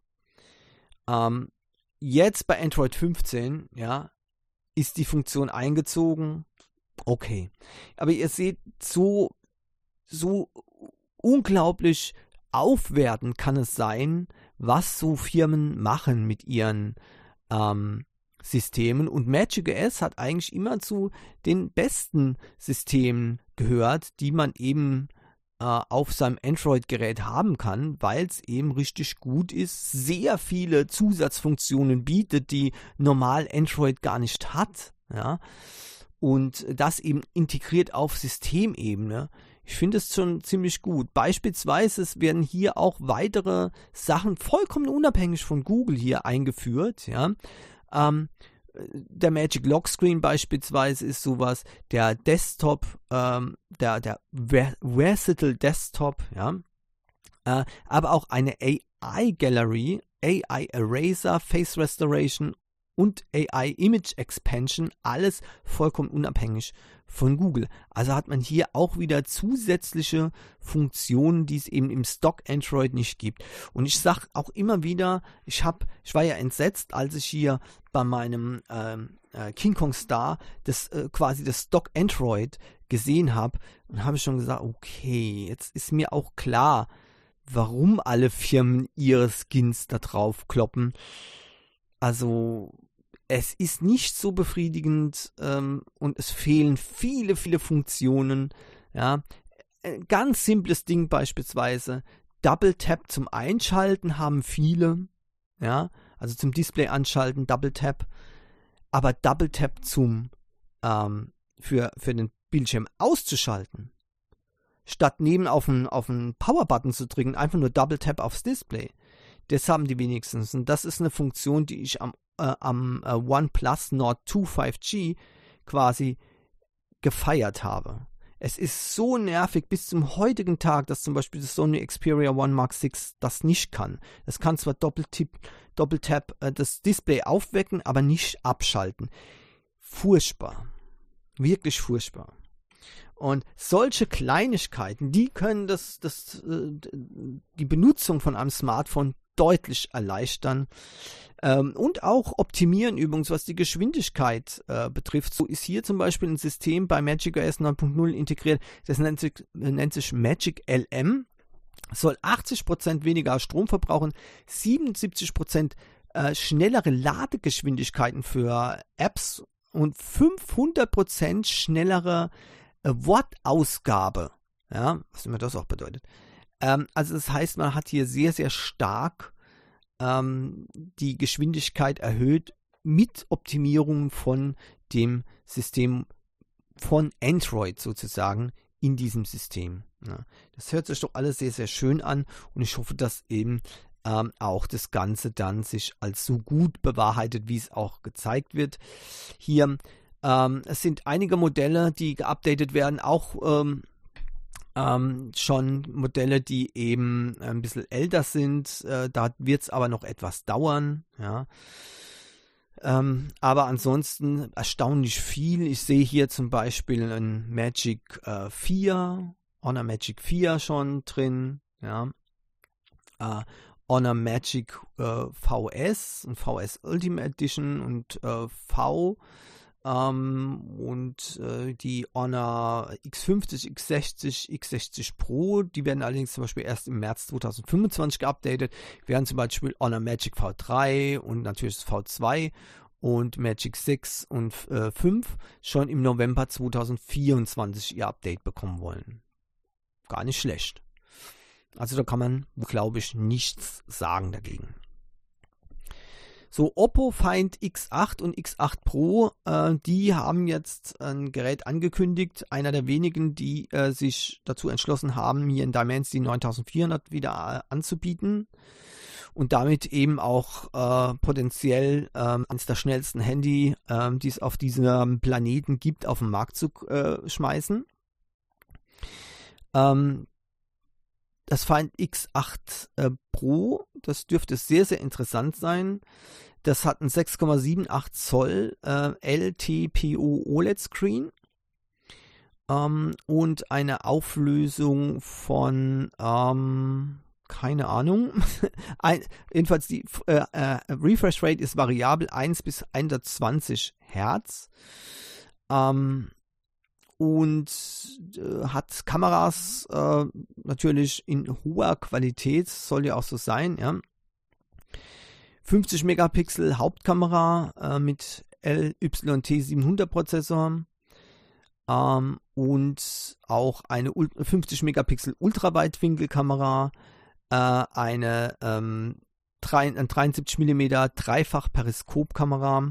Jetzt bei Android 15, ja, ist die Funktion eingezogen. Okay. Aber ihr seht, so unglaublich aufwertend kann es sein, was so Firmen machen mit ihren Systemen. Und macOS hat eigentlich immer zu den besten Systemen gehört, die man eben auf seinem Android-Gerät haben kann, weil es eben richtig gut ist, sehr viele Zusatzfunktionen bietet, die normal Android gar nicht hat. Ja? Und das eben integriert auf Systemebene. Ich finde es schon ziemlich gut. Beispielsweise werden hier auch weitere Sachen vollkommen unabhängig von Google hier eingeführt. Ja? Der Magic Lock Screen beispielsweise ist sowas, der Desktop, der Versatile Desktop, ja? Aber auch eine AI Gallery, AI Eraser, Face Restoration und AI Image Expansion, alles vollkommen unabhängig von Google. Also hat man hier auch wieder zusätzliche Funktionen, die es eben im Stock Android nicht gibt. Und ich sage auch immer wieder, ich war ja entsetzt, als ich hier bei meinem King Kong Star quasi das Stock Android gesehen habe und habe schon gesagt, okay, jetzt ist mir auch klar, warum alle Firmen ihre Skins da drauf kloppen. Also es ist nicht so befriedigend und es fehlen viele, viele Funktionen. Ja. Ein ganz simples Ding beispielsweise, Double Tap zum Einschalten haben viele, ja, also zum Display anschalten, Double Tap, aber Double Tap für den Bildschirm auszuschalten, statt neben auf den Power-Button zu drücken, einfach nur Double Tap aufs Display. Das haben die wenigstens. Und das ist eine Funktion, die ich am OnePlus Nord 2 5G quasi gefeiert habe. Es ist so nervig bis zum heutigen Tag, dass zum Beispiel das Sony Xperia One Mark VI das nicht kann. Es kann zwar Doppeltap das Display aufwecken, aber nicht abschalten. Furchtbar. Wirklich furchtbar. Und solche Kleinigkeiten, die können die Benutzung von einem Smartphone deutlich erleichtern und auch optimieren übrigens, was die Geschwindigkeit betrifft. So ist hier zum Beispiel ein System bei macOS 9.0 integriert, das nennt sich Magic LM, soll 80% weniger Strom verbrauchen, 77% schnellere Ladegeschwindigkeiten für Apps und 500% schnellere Wortausgabe. Ja, was immer das auch bedeutet. Also das heißt, man hat hier sehr, sehr stark die Geschwindigkeit erhöht mit Optimierung von dem System von Android sozusagen in diesem System. Ja, das hört sich doch alles sehr, sehr schön an und ich hoffe, dass eben auch das Ganze dann sich als so gut bewahrheitet, wie es auch gezeigt wird. Hier, es sind einige Modelle, die geupdatet werden, auch schon Modelle, die eben ein bisschen älter sind. Da wird es aber noch etwas dauern. Ja. Aber ansonsten erstaunlich viel. Ich sehe hier zum Beispiel ein Magic 4, Honor Magic 4 schon drin. Ja. Honor Magic VS und VS Ultimate Edition und V und die Honor X50, X60, X60 Pro, die werden allerdings zum Beispiel erst im März 2025 geupdatet, während zum Beispiel Honor Magic V3 und natürlich das V2 und Magic 6 und 5 schon im November 2024 ihr Update bekommen wollen. Gar nicht schlecht. Also da kann man, glaube ich, nichts sagen dagegen. So, Oppo Find X8 und X8 Pro, die haben jetzt ein Gerät angekündigt. Einer der wenigen, die sich dazu entschlossen haben, hier in Dimensity 9400 wieder anzubieten. Und damit eben auch potenziell eines der schnellsten Handy, die es auf diesem Planeten gibt, auf den Markt zu schmeißen. Das Find X8 Pro, das dürfte sehr, sehr interessant sein. Das hat einen 6,78 Zoll LTPO OLED Screen und eine Auflösung von, keine Ahnung, jedenfalls die Refresh Rate ist variabel 1 bis 120 Hertz. Und hat Kameras natürlich in hoher Qualität, soll ja auch so sein, ja. 50 Megapixel Hauptkamera mit LYT700 Prozessor und auch eine 50 Megapixel Ultraweitwinkelkamera, eine 73 mm Dreifach Periskopkamera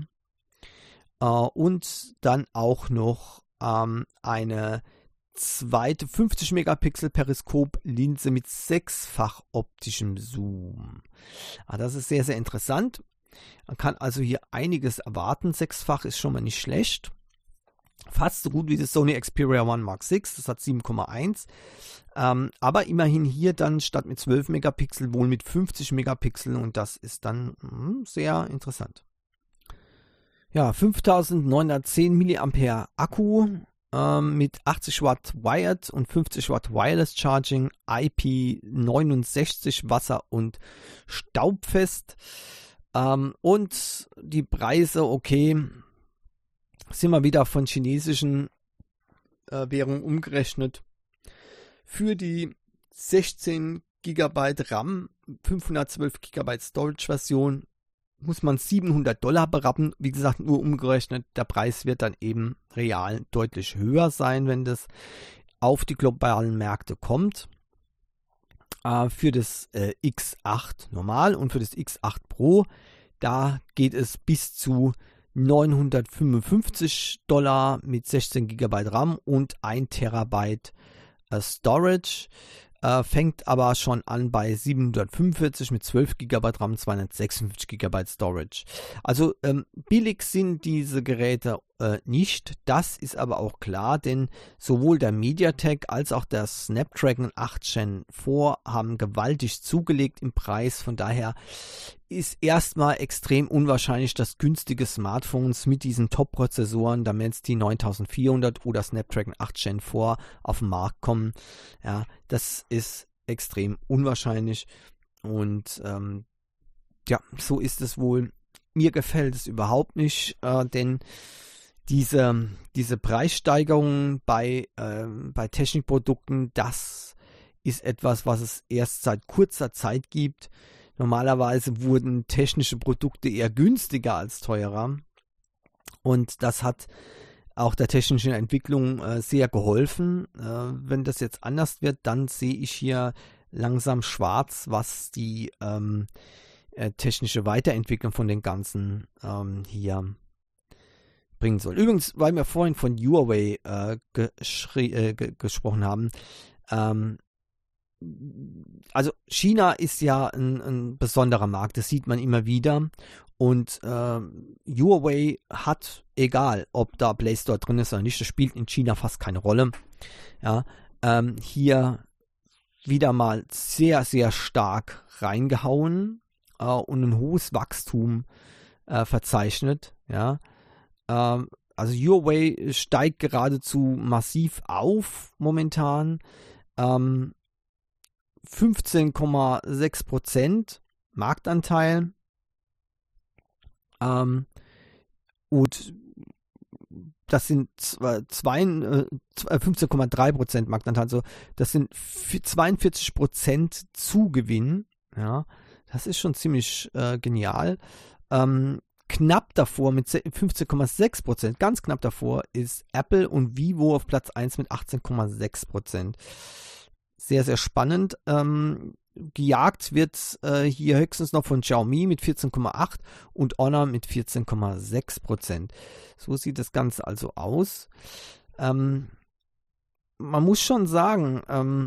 und dann auch noch eine zweite 50 Megapixel Periskop-Linse mit 6-fach optischem Zoom. Das ist sehr, sehr interessant. Man kann also hier einiges erwarten. 6-fach ist schon mal nicht schlecht. Fast so gut wie das Sony Xperia One Mark VI. Das hat 7,1. Aber immerhin hier dann statt mit 12 Megapixel wohl mit 50 Megapixel und das ist dann sehr interessant. Ja, 5910 mAh Akku mit 80 Watt Wired und 50 Watt Wireless Charging, IP69 wasser- und staubfest. Und die Preise, okay, sind wir wieder von chinesischen Währungen umgerechnet. Für die 16 GB RAM, 512 GB Storage Version muss man $700 berappen. Wie gesagt, nur umgerechnet. Der Preis wird dann eben real deutlich höher sein, wenn das auf die globalen Märkte kommt. für das X8 normal und für das X8 Pro, da geht es bis zu $955 mit 16 GB RAM und 1 Terabyte Storage. Fängt aber schon an bei 745 mit 12 GB RAM, 256 GB Storage. Also billig sind diese Geräte nicht. Das ist aber auch klar, denn sowohl der MediaTek als auch der Snapdragon 8 Gen 4 haben gewaltig zugelegt im Preis. Von daher ist erstmal extrem unwahrscheinlich, dass günstige Smartphones mit diesen Top-Prozessoren, damit jetzt die 9400 oder Snapdragon 8 Gen 4 auf den Markt kommen. Ja, das ist extrem unwahrscheinlich und ja, so ist es wohl. Mir gefällt es überhaupt nicht, denn diese Preissteigerungen bei Technikprodukten, das ist etwas, was es erst seit kurzer Zeit gibt. Normalerweise wurden technische Produkte eher günstiger als teurer und das hat auch der technischen Entwicklung sehr geholfen. Wenn das jetzt anders wird, dann sehe ich hier langsam schwarz, was die technische Weiterentwicklung von den ganzen hier bringen soll. Übrigens, weil wir vorhin von Huawei gesprochen haben, also China ist ja ein besonderer Markt, das sieht man immer wieder und Huawei hat, egal ob da Play Store drin ist oder nicht, das spielt in China fast keine Rolle, ja, hier wieder mal sehr, sehr stark reingehauen und ein hohes Wachstum verzeichnet, ja, also Huawei steigt geradezu massiv auf momentan, 15,6% Marktanteil und das sind 15,3% Marktanteil, also das sind 42% Zugewinn, ja, das ist schon ziemlich genial. Knapp davor mit 15,6%, ganz knapp davor ist Apple und Vivo auf Platz 1 mit 18,6%. Sehr, sehr spannend. Gejagt wird hier höchstens noch von Xiaomi mit 14,8% und Honor mit 14,6%. So sieht das Ganze also aus. Man muss schon sagen,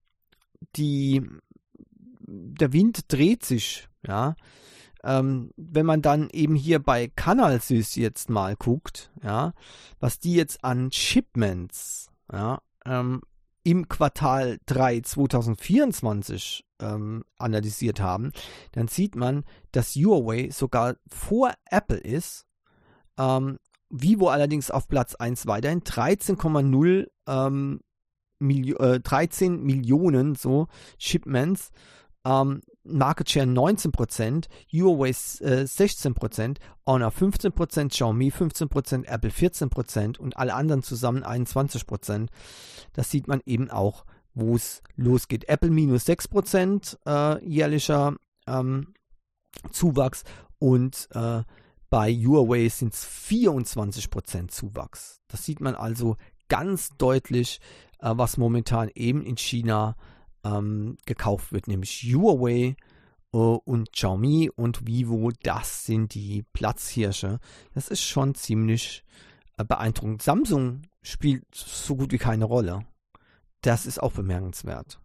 der Wind dreht sich, ja. Wenn man dann eben hier bei Canalsys jetzt mal guckt, ja, was die jetzt an Shipments, ja, im Quartal 3 2024 analysiert haben, dann sieht man, dass Huawei sogar vor Apple ist, Vivo allerdings auf Platz 1 weiterhin, 13,0 13 Millionen so Shipments, Market Share 19%, Huawei 16%, Honor 15%, Xiaomi 15%, Apple 14% und alle anderen zusammen 21%. Das sieht man eben auch, wo es losgeht. Apple minus 6% jährlicher Zuwachs und bei Huawei sind es 24% Zuwachs. Das sieht man also ganz deutlich, was momentan eben in China gekauft wird, nämlich Huawei und Xiaomi und Vivo, das sind die Platzhirsche. Das ist schon ziemlich beeindruckend. Samsung spielt so gut wie keine Rolle. Das ist auch bemerkenswert.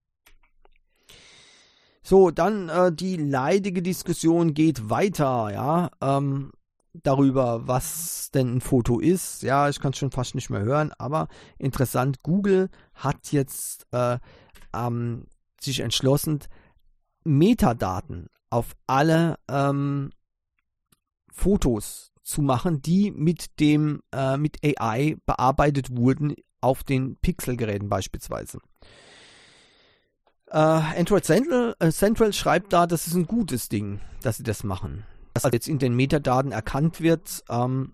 So, dann die leidige Diskussion geht weiter, ja, darüber, was denn ein Foto ist. Ja, ich kann es schon fast nicht mehr hören, aber interessant, Google hat jetzt sich entschlossen, Metadaten auf alle Fotos zu machen, die mit AI bearbeitet wurden auf den Pixel-Geräten beispielsweise. Android Central schreibt da, das ist ein gutes Ding, dass sie das machen. Dass jetzt in den Metadaten erkannt wird,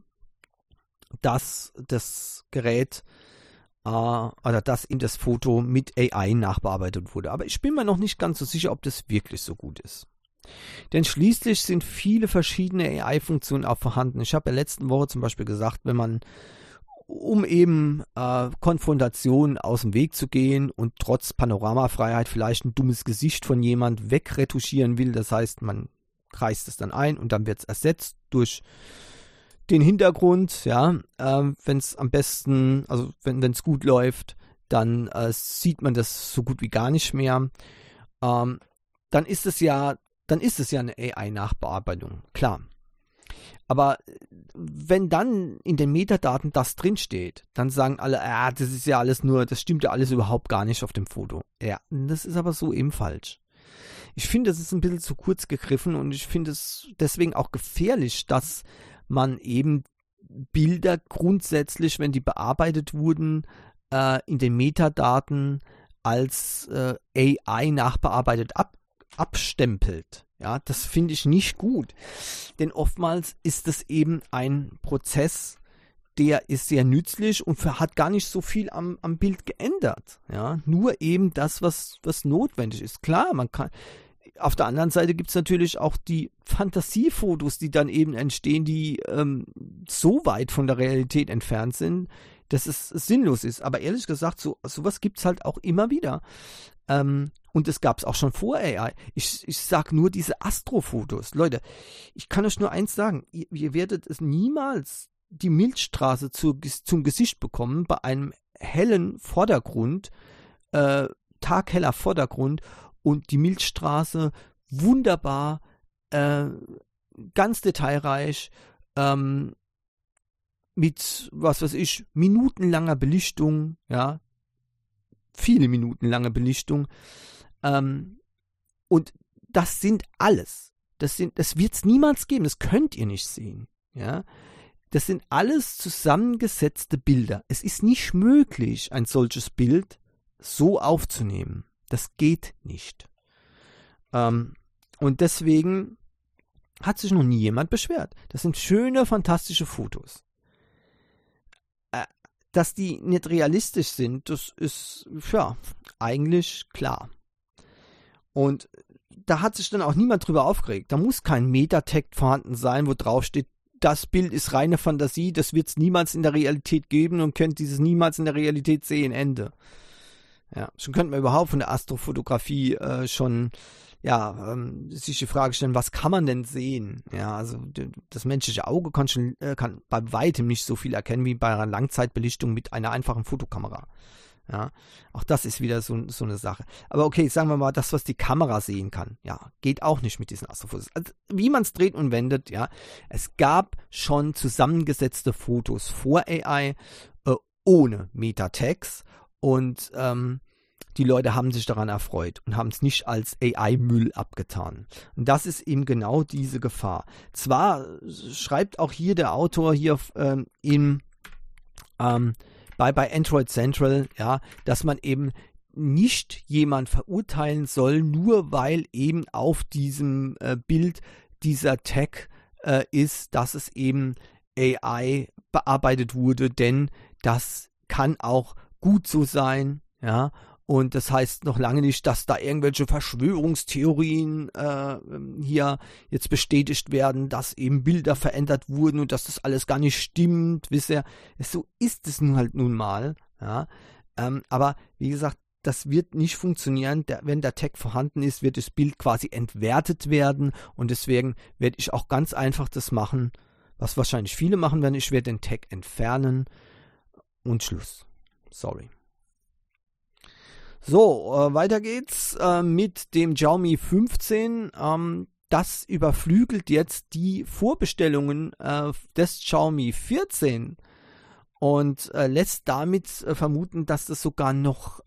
dass das Gerät oder dass in das Foto mit AI nachbearbeitet wurde. Aber ich bin mir noch nicht ganz so sicher, ob das wirklich so gut ist. Denn schließlich sind viele verschiedene AI-Funktionen auch vorhanden. Ich habe ja letzten Woche zum Beispiel gesagt, wenn man um eben Konfrontation aus dem Weg zu gehen und trotz Panoramafreiheit vielleicht ein dummes Gesicht von jemand wegretuschieren will. Das heißt, man kreist es dann ein und dann wird es ersetzt durch den Hintergrund, ja, wenn es am besten, also wenn es gut läuft, dann sieht man das so gut wie gar nicht mehr. Dann ist es ja eine AI-Nachbearbeitung, klar. Aber wenn dann in den Metadaten das drinsteht, dann sagen alle, das ist ja alles nur, das stimmt ja alles überhaupt gar nicht auf dem Foto. Ja, das ist aber so eben falsch. Ich finde, das ist ein bisschen zu kurz gegriffen und ich finde es deswegen auch gefährlich, dass man eben Bilder grundsätzlich, wenn die bearbeitet wurden, in den Metadaten als AI nachbearbeitet abstempelt. Ja, das finde ich nicht gut, denn oftmals ist es eben ein Prozess, der ist sehr nützlich und hat gar nicht so viel am Bild geändert. Ja, nur eben das, was notwendig ist. Klar, man kann. Auf der anderen Seite gibt es natürlich auch die Fantasiefotos, die dann eben entstehen, die so weit von der Realität entfernt sind, dass es sinnlos ist. Aber ehrlich gesagt, sowas gibt es halt auch immer wieder. Und das gab es auch schon vor AI. Ich sage nur diese Astrofotos. Leute, ich kann euch nur eins sagen. Ihr werdet es niemals die Milchstraße zum Gesicht bekommen bei einem hellen Vordergrund, tagheller Vordergrund und die Milchstraße wunderbar, ganz detailreich, mit, was weiß ich, minutenlanger Belichtung, ja, viele minutenlange Belichtung. Und das sind alles. Das wird es niemals geben. Das könnt ihr nicht sehen. Ja? Das sind alles zusammengesetzte Bilder. Es ist nicht möglich, ein solches Bild so aufzunehmen. Das geht nicht. Und deswegen hat sich noch nie jemand beschwert. Das sind schöne, fantastische Fotos. Dass die nicht realistisch sind, das ist, ja, eigentlich klar. Und da hat sich dann auch niemand drüber aufgeregt. Da muss kein Metatag vorhanden sein, wo drauf steht, das Bild ist reine Fantasie, das wird es niemals in der Realität geben und könnt dieses niemals in der Realität sehen, Ende. Ja, schon könnte man überhaupt von der Astrofotografie schon sich die Frage stellen, was kann man denn sehen? Ja, also das menschliche Auge kann bei weitem nicht so viel erkennen wie bei einer Langzeitbelichtung mit einer einfachen Fotokamera. Ja, auch das ist wieder so eine Sache. Aber okay, sagen wir mal, das, was die Kamera sehen kann, ja, geht auch nicht mit diesen Astrofotos. Also, wie man es dreht und wendet, ja, es gab schon zusammengesetzte Fotos vor AI ohne Metatags und die Leute haben sich daran erfreut und haben es nicht als AI-Müll abgetan. Und das ist eben genau diese Gefahr. Zwar schreibt auch hier der Autor hier bei Android Central, ja, dass man eben nicht jemand verurteilen soll, nur weil eben auf diesem Bild dieser Tag ist, dass es eben AI bearbeitet wurde, denn das kann auch gut so sein, ja. Und das heißt noch lange nicht, dass da irgendwelche Verschwörungstheorien hier jetzt bestätigt werden, dass eben Bilder verändert wurden und dass das alles gar nicht stimmt. Wisst ihr, so ist es nun mal. Ja? Aber wie gesagt, das wird nicht funktionieren. Wenn der Tag vorhanden ist, wird das Bild quasi entwertet werden. Und deswegen werde ich auch ganz einfach das machen, was wahrscheinlich viele machen werden. Ich werde den Tag entfernen und Schluss. Sorry. So, weiter geht's mit dem Xiaomi 15. Das überflügelt jetzt die Vorbestellungen des Xiaomi 14 und lässt damit vermuten, dass das sogar noch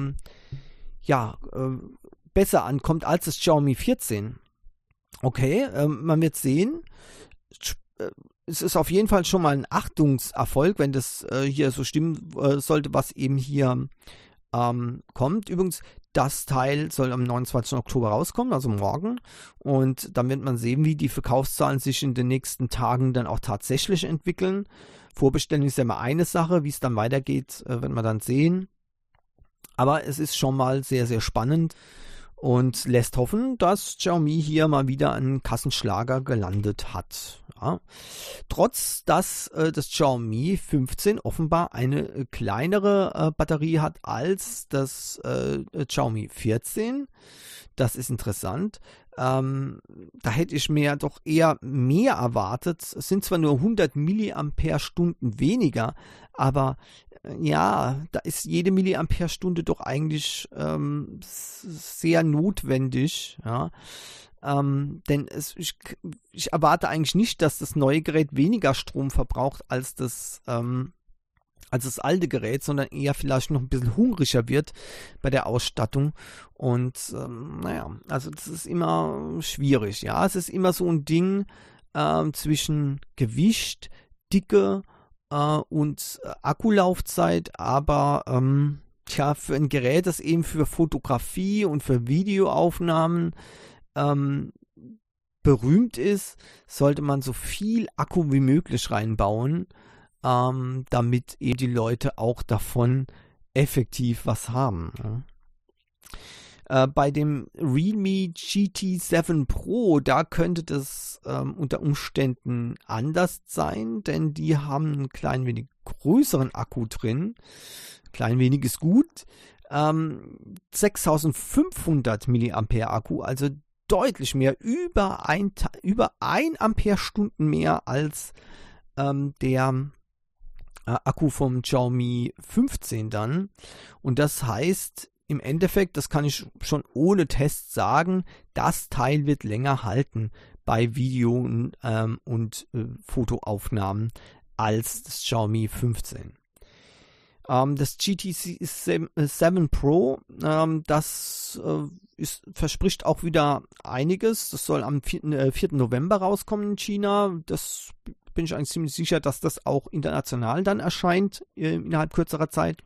besser ankommt als das Xiaomi 14. Okay, man wird sehen. Es ist auf jeden Fall schon mal ein Achtungserfolg, wenn das hier so stimmen sollte, was eben hier kommt. Übrigens, das Teil soll am 29. Oktober rauskommen, also morgen. Und dann wird man sehen, wie die Verkaufszahlen sich in den nächsten Tagen dann auch tatsächlich entwickeln. Vorbestellung ist ja immer eine Sache, wie es dann weitergeht, wird man dann sehen. Aber es ist schon mal sehr, sehr spannend. und lässt hoffen, dass Xiaomi hier mal wieder einen Kassenschlager gelandet hat. Ja. Trotz, dass das Xiaomi 15 offenbar eine kleinere Batterie hat als das Xiaomi 14. Das ist interessant. Da hätte ich mir doch eher mehr erwartet. Es sind zwar nur 100 Milliampere-Stunden weniger, aber ja, da ist jede Milliampere-Stunde doch eigentlich sehr notwendig. Ja. Denn ich erwarte eigentlich nicht, dass das neue Gerät weniger Strom verbraucht als das alte Gerät, sondern eher vielleicht noch ein bisschen hungriger wird bei der Ausstattung. Und also das ist immer schwierig. Ja, es ist immer so ein Ding zwischen Gewicht, Dicke und Akkulaufzeit, aber für ein Gerät, das eben für Fotografie und für Videoaufnahmen berühmt ist, sollte man so viel Akku wie möglich reinbauen, damit eben die Leute auch davon effektiv was haben. Bei dem Realme GT7 Pro, da könnte das unter Umständen anders sein, denn die haben einen klein wenig größeren Akku drin. Klein wenig ist gut. 6500 mAh Akku, also deutlich mehr, über 1 Ampere-Stunden mehr als der Akku vom Xiaomi 15 dann. Und das heißt, im Endeffekt, das kann ich schon ohne Test sagen, das Teil wird länger halten bei Video und Fotoaufnahmen als das Xiaomi 15. Das GT7 Pro, das verspricht auch wieder einiges. Das soll am 4. November rauskommen in China. Das bin ich eigentlich ziemlich sicher, dass das auch international dann erscheint innerhalb kürzerer Zeit.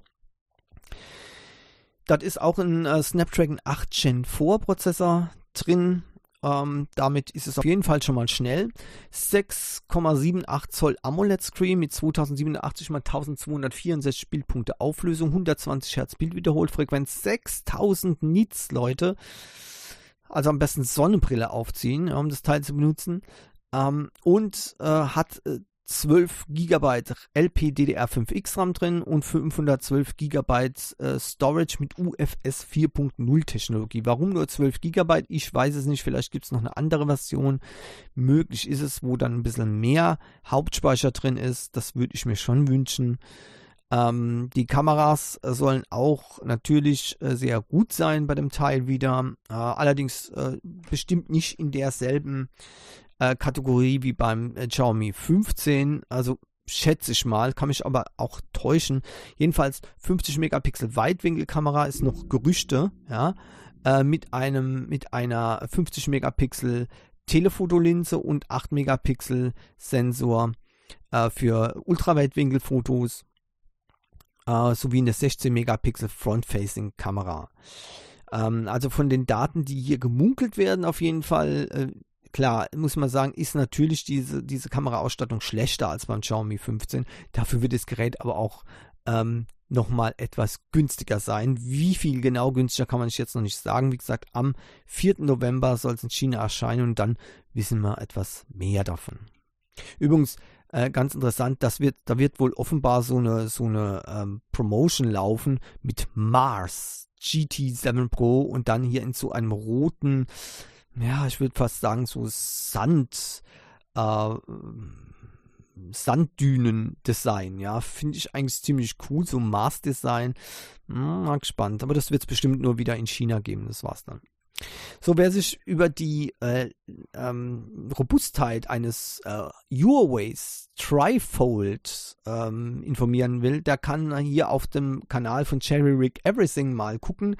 Das ist auch ein Snapdragon 8 Gen 4 Prozessor drin. Damit ist es auf jeden Fall schon mal schnell. 6,78 Zoll AMOLED Screen mit 2087 x 1264 Bildpunkte Auflösung, 120 Hertz Bildwiederholfrequenz, 6000 Nits, Leute. Also am besten Sonnenbrille aufziehen, um das Teil zu benutzen. Und hat 12 GB LPDDR5X RAM drin und 512 GB Storage mit UFS 4.0 Technologie. Warum nur 12 GB? Ich weiß es nicht. Vielleicht gibt es noch eine andere Version. Möglich ist es, wo dann ein bisschen mehr Hauptspeicher drin ist. Das würde ich mir schon wünschen. Die Kameras sollen auch natürlich sehr gut sein bei dem Teil wieder. Allerdings bestimmt nicht in derselben Kategorie wie beim Xiaomi 15, also schätze ich mal, kann mich aber auch täuschen. Jedenfalls 50 Megapixel Weitwinkelkamera ist noch Gerüchte, ja, mit einer 50 Megapixel Telefotolinse und 8 Megapixel Sensor für Ultraweitwinkelfotos sowie eine 16 Megapixel Front-Facing Kamera. Also von den Daten, die hier gemunkelt werden, auf jeden Fall klar, muss man sagen, ist natürlich diese Kameraausstattung schlechter als beim Xiaomi 15. Dafür wird das Gerät aber auch nochmal etwas günstiger sein. Wie viel genau günstiger kann man sich jetzt noch nicht sagen. Wie gesagt, am 4. November soll es in China erscheinen und dann wissen wir etwas mehr davon. Übrigens, ganz interessant, da wird wohl offenbar so eine Promotion laufen mit Mars GT7 Pro und dann hier in so einem roten, ja, ich würde fast sagen, so Sanddünen-Design, ja, finde ich eigentlich ziemlich cool, so Mars-Design, mal gespannt, aber das wird es bestimmt nur wieder in China geben, das war's dann. So, wer sich über die Robustheit eines Huawei's Trifold informieren will, der kann hier auf dem Kanal von Cherry Rig Everything mal gucken.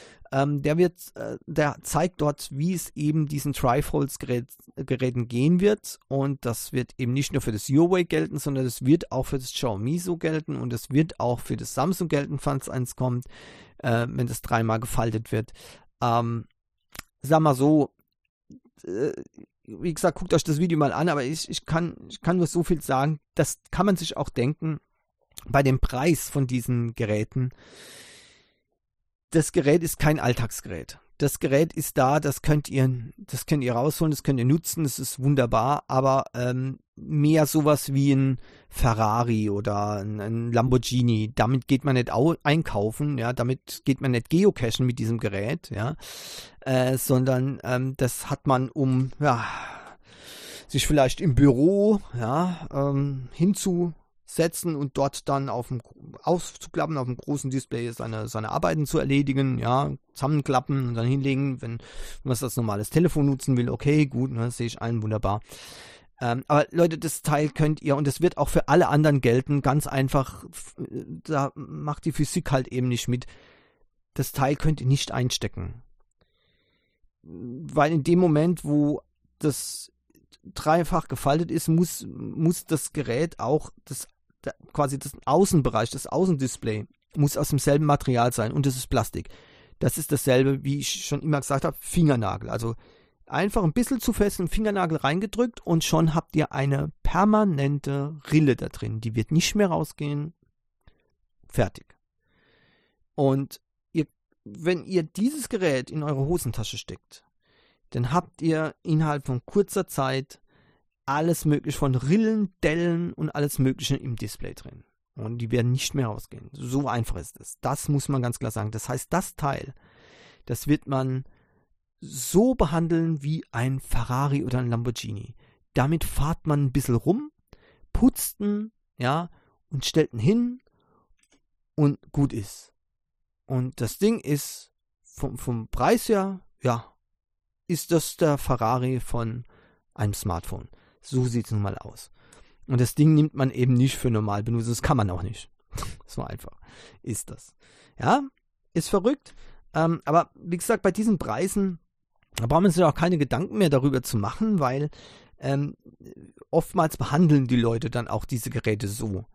Der zeigt dort, wie es eben diesen Trifolds-Geräten gehen wird, und das wird eben nicht nur für das Huawei gelten, sondern es wird auch für das Xiaomi so gelten und es wird auch für das Samsung gelten, falls eins kommt, wenn das dreimal gefaltet wird. Sag mal so, wie gesagt, guckt euch das Video mal an, aber ich kann nur so viel sagen, das kann man sich auch denken, bei dem Preis von diesen Geräten. Das Gerät ist kein Alltagsgerät. Das Gerät ist da, das könnt ihr rausholen, das könnt ihr nutzen, das ist wunderbar, aber mehr sowas wie ein Ferrari oder ein Lamborghini, damit geht man nicht einkaufen, ja, damit geht man nicht geocachen mit diesem Gerät, ja, sondern das hat man, um sich vielleicht im Büro hinzusetzen und dort dann auszuklappen, auf dem großen Display seine Arbeiten zu erledigen, ja, zusammenklappen und dann hinlegen, wenn man es als normales Telefon nutzen will, okay, gut, ne, sehe ich ein, wunderbar. Aber Leute, das Teil könnt ihr, und das wird auch für alle anderen gelten, ganz einfach, da macht die Physik halt eben nicht mit, das Teil könnt ihr nicht einstecken. Weil in dem Moment, wo das dreifach gefaltet ist, muss das Gerät auch quasi das Außenbereich, das Außendisplay muss aus demselben Material sein und das ist Plastik. Das ist dasselbe, wie ich schon immer gesagt habe, Fingernagel. Also einfach ein bisschen zu fest einen Fingernagel reingedrückt und schon habt ihr eine permanente Rille da drin. Die wird nicht mehr rausgehen. Fertig. Und wenn ihr dieses Gerät in eure Hosentasche steckt, dann habt ihr innerhalb von kurzer Zeit alles mögliche von Rillen, Dellen und alles mögliche im Display drin. Und die werden nicht mehr rausgehen. So einfach ist es. Das muss man ganz klar sagen. Das heißt, das Teil, das wird man so behandeln wie ein Ferrari oder ein Lamborghini. Damit fahrt man ein bisschen rum, putzt ihn, ja, und stellt ihn hin und gut ist. Und das Ding ist vom Preis her, ja, ist das der Ferrari von einem Smartphone. So sieht es nun mal aus. Und das Ding nimmt man eben nicht für normal benutzen. Das kann man auch nicht. So einfach ist das. Ja, ist verrückt. Aber wie gesagt, bei diesen Preisen, da braucht man sich auch keine Gedanken mehr darüber zu machen, weil oftmals behandeln die Leute dann auch diese Geräte so.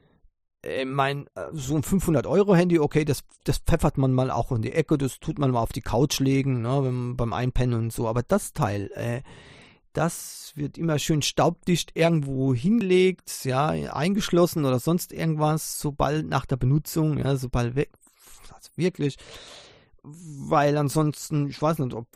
So ein 500-Euro-Handy, okay, das pfeffert man mal auch in die Ecke, das tut man mal auf die Couch legen, ne, beim Einpennen und so. Aber das Teil, das wird immer schön staubdicht irgendwo hingelegt, ja, eingeschlossen oder sonst irgendwas, sobald nach der Benutzung, ja, sobald weg, also wirklich, weil ansonsten, ich weiß nicht, ob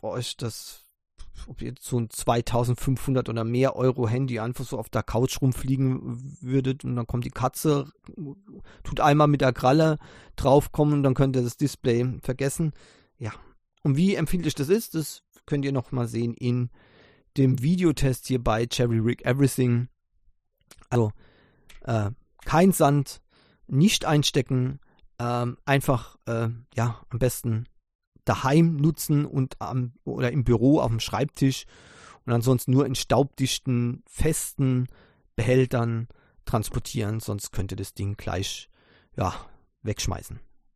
ihr so ein 2500 oder mehr Euro Handy einfach so auf der Couch rumfliegen würdet und dann kommt die Katze, tut einmal mit der Kralle draufkommen und dann könnt ihr das Display vergessen. Ja, und wie empfindlich das ist, das könnt ihr noch mal sehen in dem Videotest hier bei Jerry Rig Everything. Also kein Sand, nicht einstecken, einfach am besten daheim nutzen und oder im Büro auf dem Schreibtisch und ansonsten nur in staubdichten, festen Behältern transportieren, sonst könnte das Ding gleich wegschmeißen.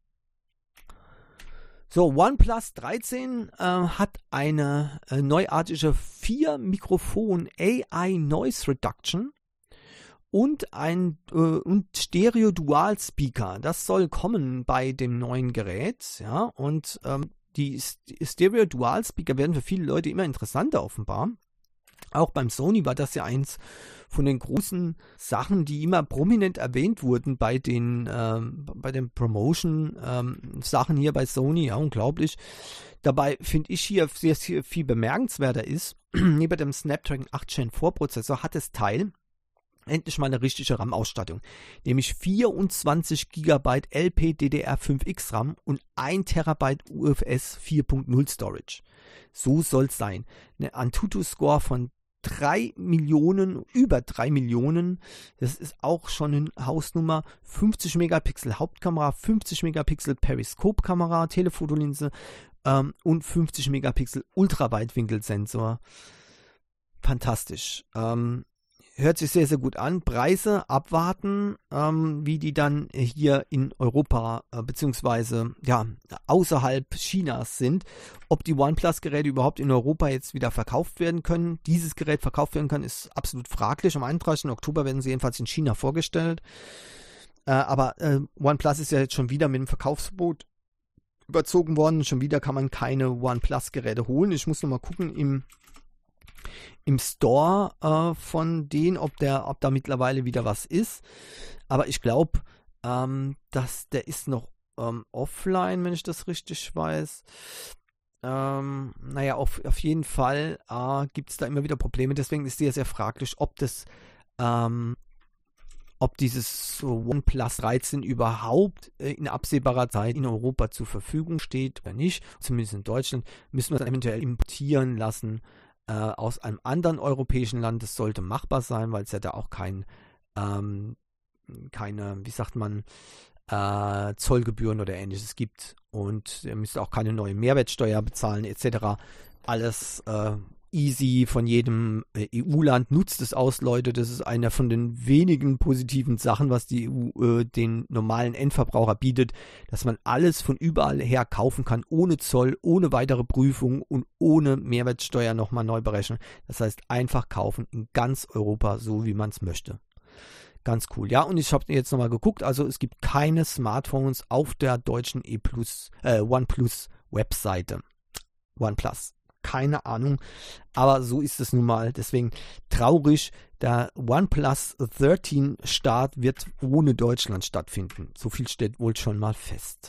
So, OnePlus 13 hat eine neuartige 4-Mikrofon AI Noise Reduction und und Stereo Dual Speaker. Das soll kommen bei dem neuen Gerät, ja, und die Stereo Dual Speaker werden für viele Leute immer interessanter offenbar. Auch beim Sony war das ja eins von den großen Sachen, die immer prominent erwähnt wurden bei den Promotion-Sachen hier bei Sony. Ja, unglaublich. Dabei finde ich hier sehr, sehr viel bemerkenswerter ist, neben dem Snapdragon 8 Gen 4 Prozessor hat das Teil endlich mal eine richtige RAM-Ausstattung, nämlich 24 GB LPDDR5X RAM und 1 TB UFS 4.0 Storage. So soll es sein. Eine Antutu-Score von über 3 Millionen, das ist auch schon eine Hausnummer, 50 Megapixel Hauptkamera, 50 Megapixel Periskopkamera, Telephotolinse und 50 Megapixel Ultraweitwinkelsensor. Fantastisch. Hört sich sehr, sehr gut an. Preise abwarten, wie die dann hier in Europa beziehungsweise außerhalb Chinas sind. Ob die OnePlus-Geräte überhaupt in Europa jetzt wieder verkauft werden können, dieses Gerät verkauft werden kann, ist absolut fraglich. Am 31. Oktober werden sie jedenfalls in China vorgestellt. Aber OnePlus ist ja jetzt schon wieder mit dem Verkaufsverbot überzogen worden. Schon wieder kann man keine OnePlus-Geräte holen. Ich muss nochmal gucken im Store von denen, ob da mittlerweile wieder was ist. Aber ich glaube, dass der ist noch offline, wenn ich das richtig weiß. naja, auf jeden Fall gibt es da immer wieder Probleme. Deswegen ist sehr, sehr fraglich, ob dieses OnePlus 13 überhaupt in absehbarer Zeit in Europa zur Verfügung steht oder nicht. Zumindest in Deutschland müssen wir es eventuell importieren lassen aus einem anderen europäischen Land. Das sollte machbar sein, weil es ja da auch keine, wie sagt man, Zollgebühren oder ähnliches gibt. Und ihr müsst auch keine neue Mehrwertsteuer bezahlen etc. Alles easy von jedem EU-Land nutzt es aus, Leute. Das ist einer von den wenigen positiven Sachen, was die EU den normalen Endverbraucher bietet, dass man alles von überall her kaufen kann, ohne Zoll, ohne weitere Prüfung und ohne Mehrwertsteuer nochmal neu berechnen. Das heißt, einfach kaufen in ganz Europa, so wie man es möchte. Ganz cool. Ja, und ich habe jetzt nochmal geguckt, also es gibt keine Smartphones auf der deutschen OnePlus-Webseite. OnePlus. Keine Ahnung, aber so ist es nun mal. Deswegen traurig, der OnePlus 13 Start wird ohne Deutschland stattfinden. So viel steht wohl schon mal fest.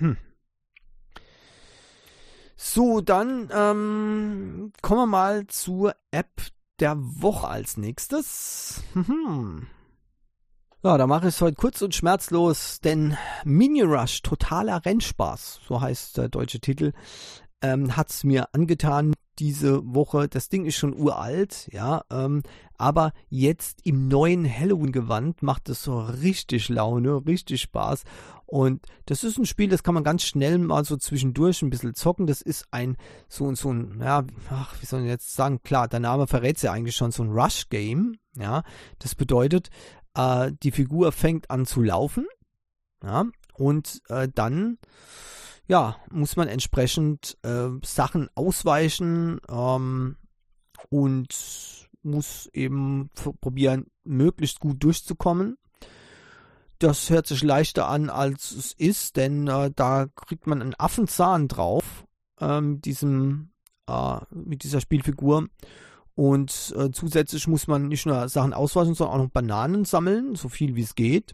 So, dann kommen wir mal zur App der Woche als nächstes. Ja, da mache ich es heute kurz und schmerzlos, denn Minion Rush, totaler Rennspaß, so heißt der deutsche Titel, hat es mir angetan diese Woche. Das Ding ist schon uralt, ja, aber jetzt im neuen Halloween-Gewand macht es so richtig Laune, richtig Spaß. Und das ist ein Spiel, das kann man ganz schnell mal so zwischendurch ein bisschen zocken. Das ist so ein, ja, wie soll ich jetzt sagen, klar, der Name verrät es ja eigentlich schon, so ein Rush-Game, ja. Das bedeutet, die Figur fängt an zu laufen, ja, und dann muss man entsprechend Sachen ausweichen und muss eben probieren, möglichst gut durchzukommen. Das hört sich leichter an, als es ist, denn da kriegt man einen Affenzahn drauf mit dieser Spielfigur. Und zusätzlich muss man nicht nur Sachen ausweichen, sondern auch noch Bananen sammeln, so viel wie es geht.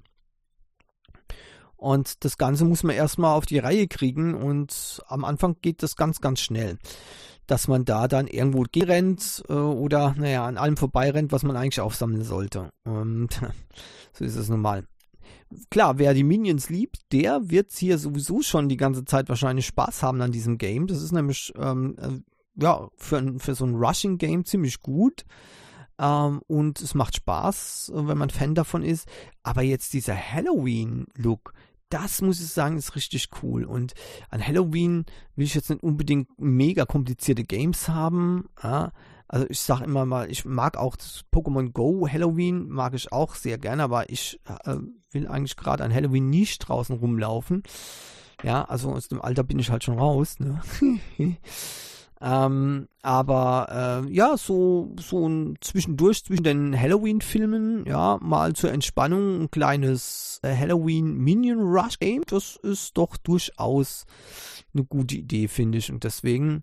Und das Ganze muss man erstmal auf die Reihe kriegen und am Anfang geht das ganz, ganz schnell, dass man da dann irgendwo rennt oder an allem vorbeirennt, was man eigentlich aufsammeln sollte. Und so ist es normal. Klar, wer die Minions liebt, der wird hier sowieso schon die ganze Zeit wahrscheinlich Spaß haben an diesem Game. Das ist nämlich für so ein Rushing-Game ziemlich gut. Und es macht Spaß, wenn man Fan davon ist. Aber jetzt dieser Halloween-Look, das muss ich sagen, ist richtig cool. Und an Halloween will ich jetzt nicht unbedingt mega komplizierte Games haben. Ja? Also ich sage immer mal, ich mag auch das Pokémon Go Halloween, mag ich auch sehr gerne, aber ich will eigentlich gerade an Halloween nicht draußen rumlaufen. Ja, also aus dem Alter bin ich halt schon raus. Ne? So ein Zwischendurch zwischen den Halloween-Filmen, ja, mal zur Entspannung ein kleines Halloween-Minion-Rush-Game, das ist doch durchaus eine gute Idee, finde ich. Und deswegen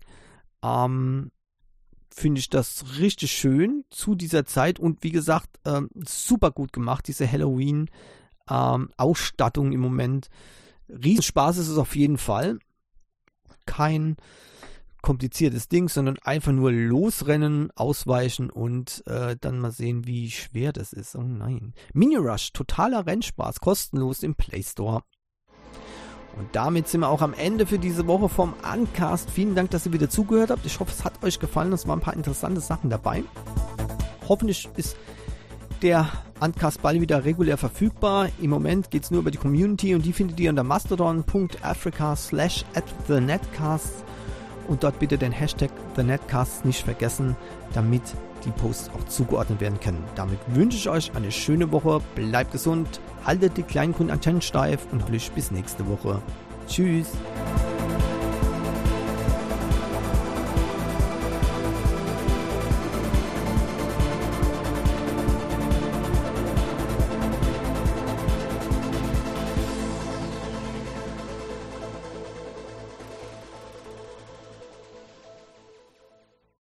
finde ich das richtig schön zu dieser Zeit und wie gesagt, super gut gemacht, diese Halloween-Ausstattung im Moment. Riesenspaß ist es auf jeden Fall. Kein kompliziertes Ding, sondern einfach nur losrennen, ausweichen und dann mal sehen, wie schwer das ist. Oh nein. Minion Rush, totaler Rennspaß, kostenlos im Play Store. Und damit sind wir auch am Ende für diese Woche vom Uncast. Vielen Dank, dass ihr wieder zugehört habt. Ich hoffe, es hat euch gefallen. Es waren ein paar interessante Sachen dabei. Hoffentlich ist der Uncast bald wieder regulär verfügbar. Im Moment geht es nur über die Community und die findet ihr unter mastodon.africa/@thenetcast. Und dort bitte den Hashtag TheNetcast nicht vergessen, damit die Posts auch zugeordnet werden können. Damit wünsche ich euch eine schöne Woche, bleibt gesund, haltet die kleinen grünen Antennen steif und hoffentlich bis nächste Woche. Tschüss!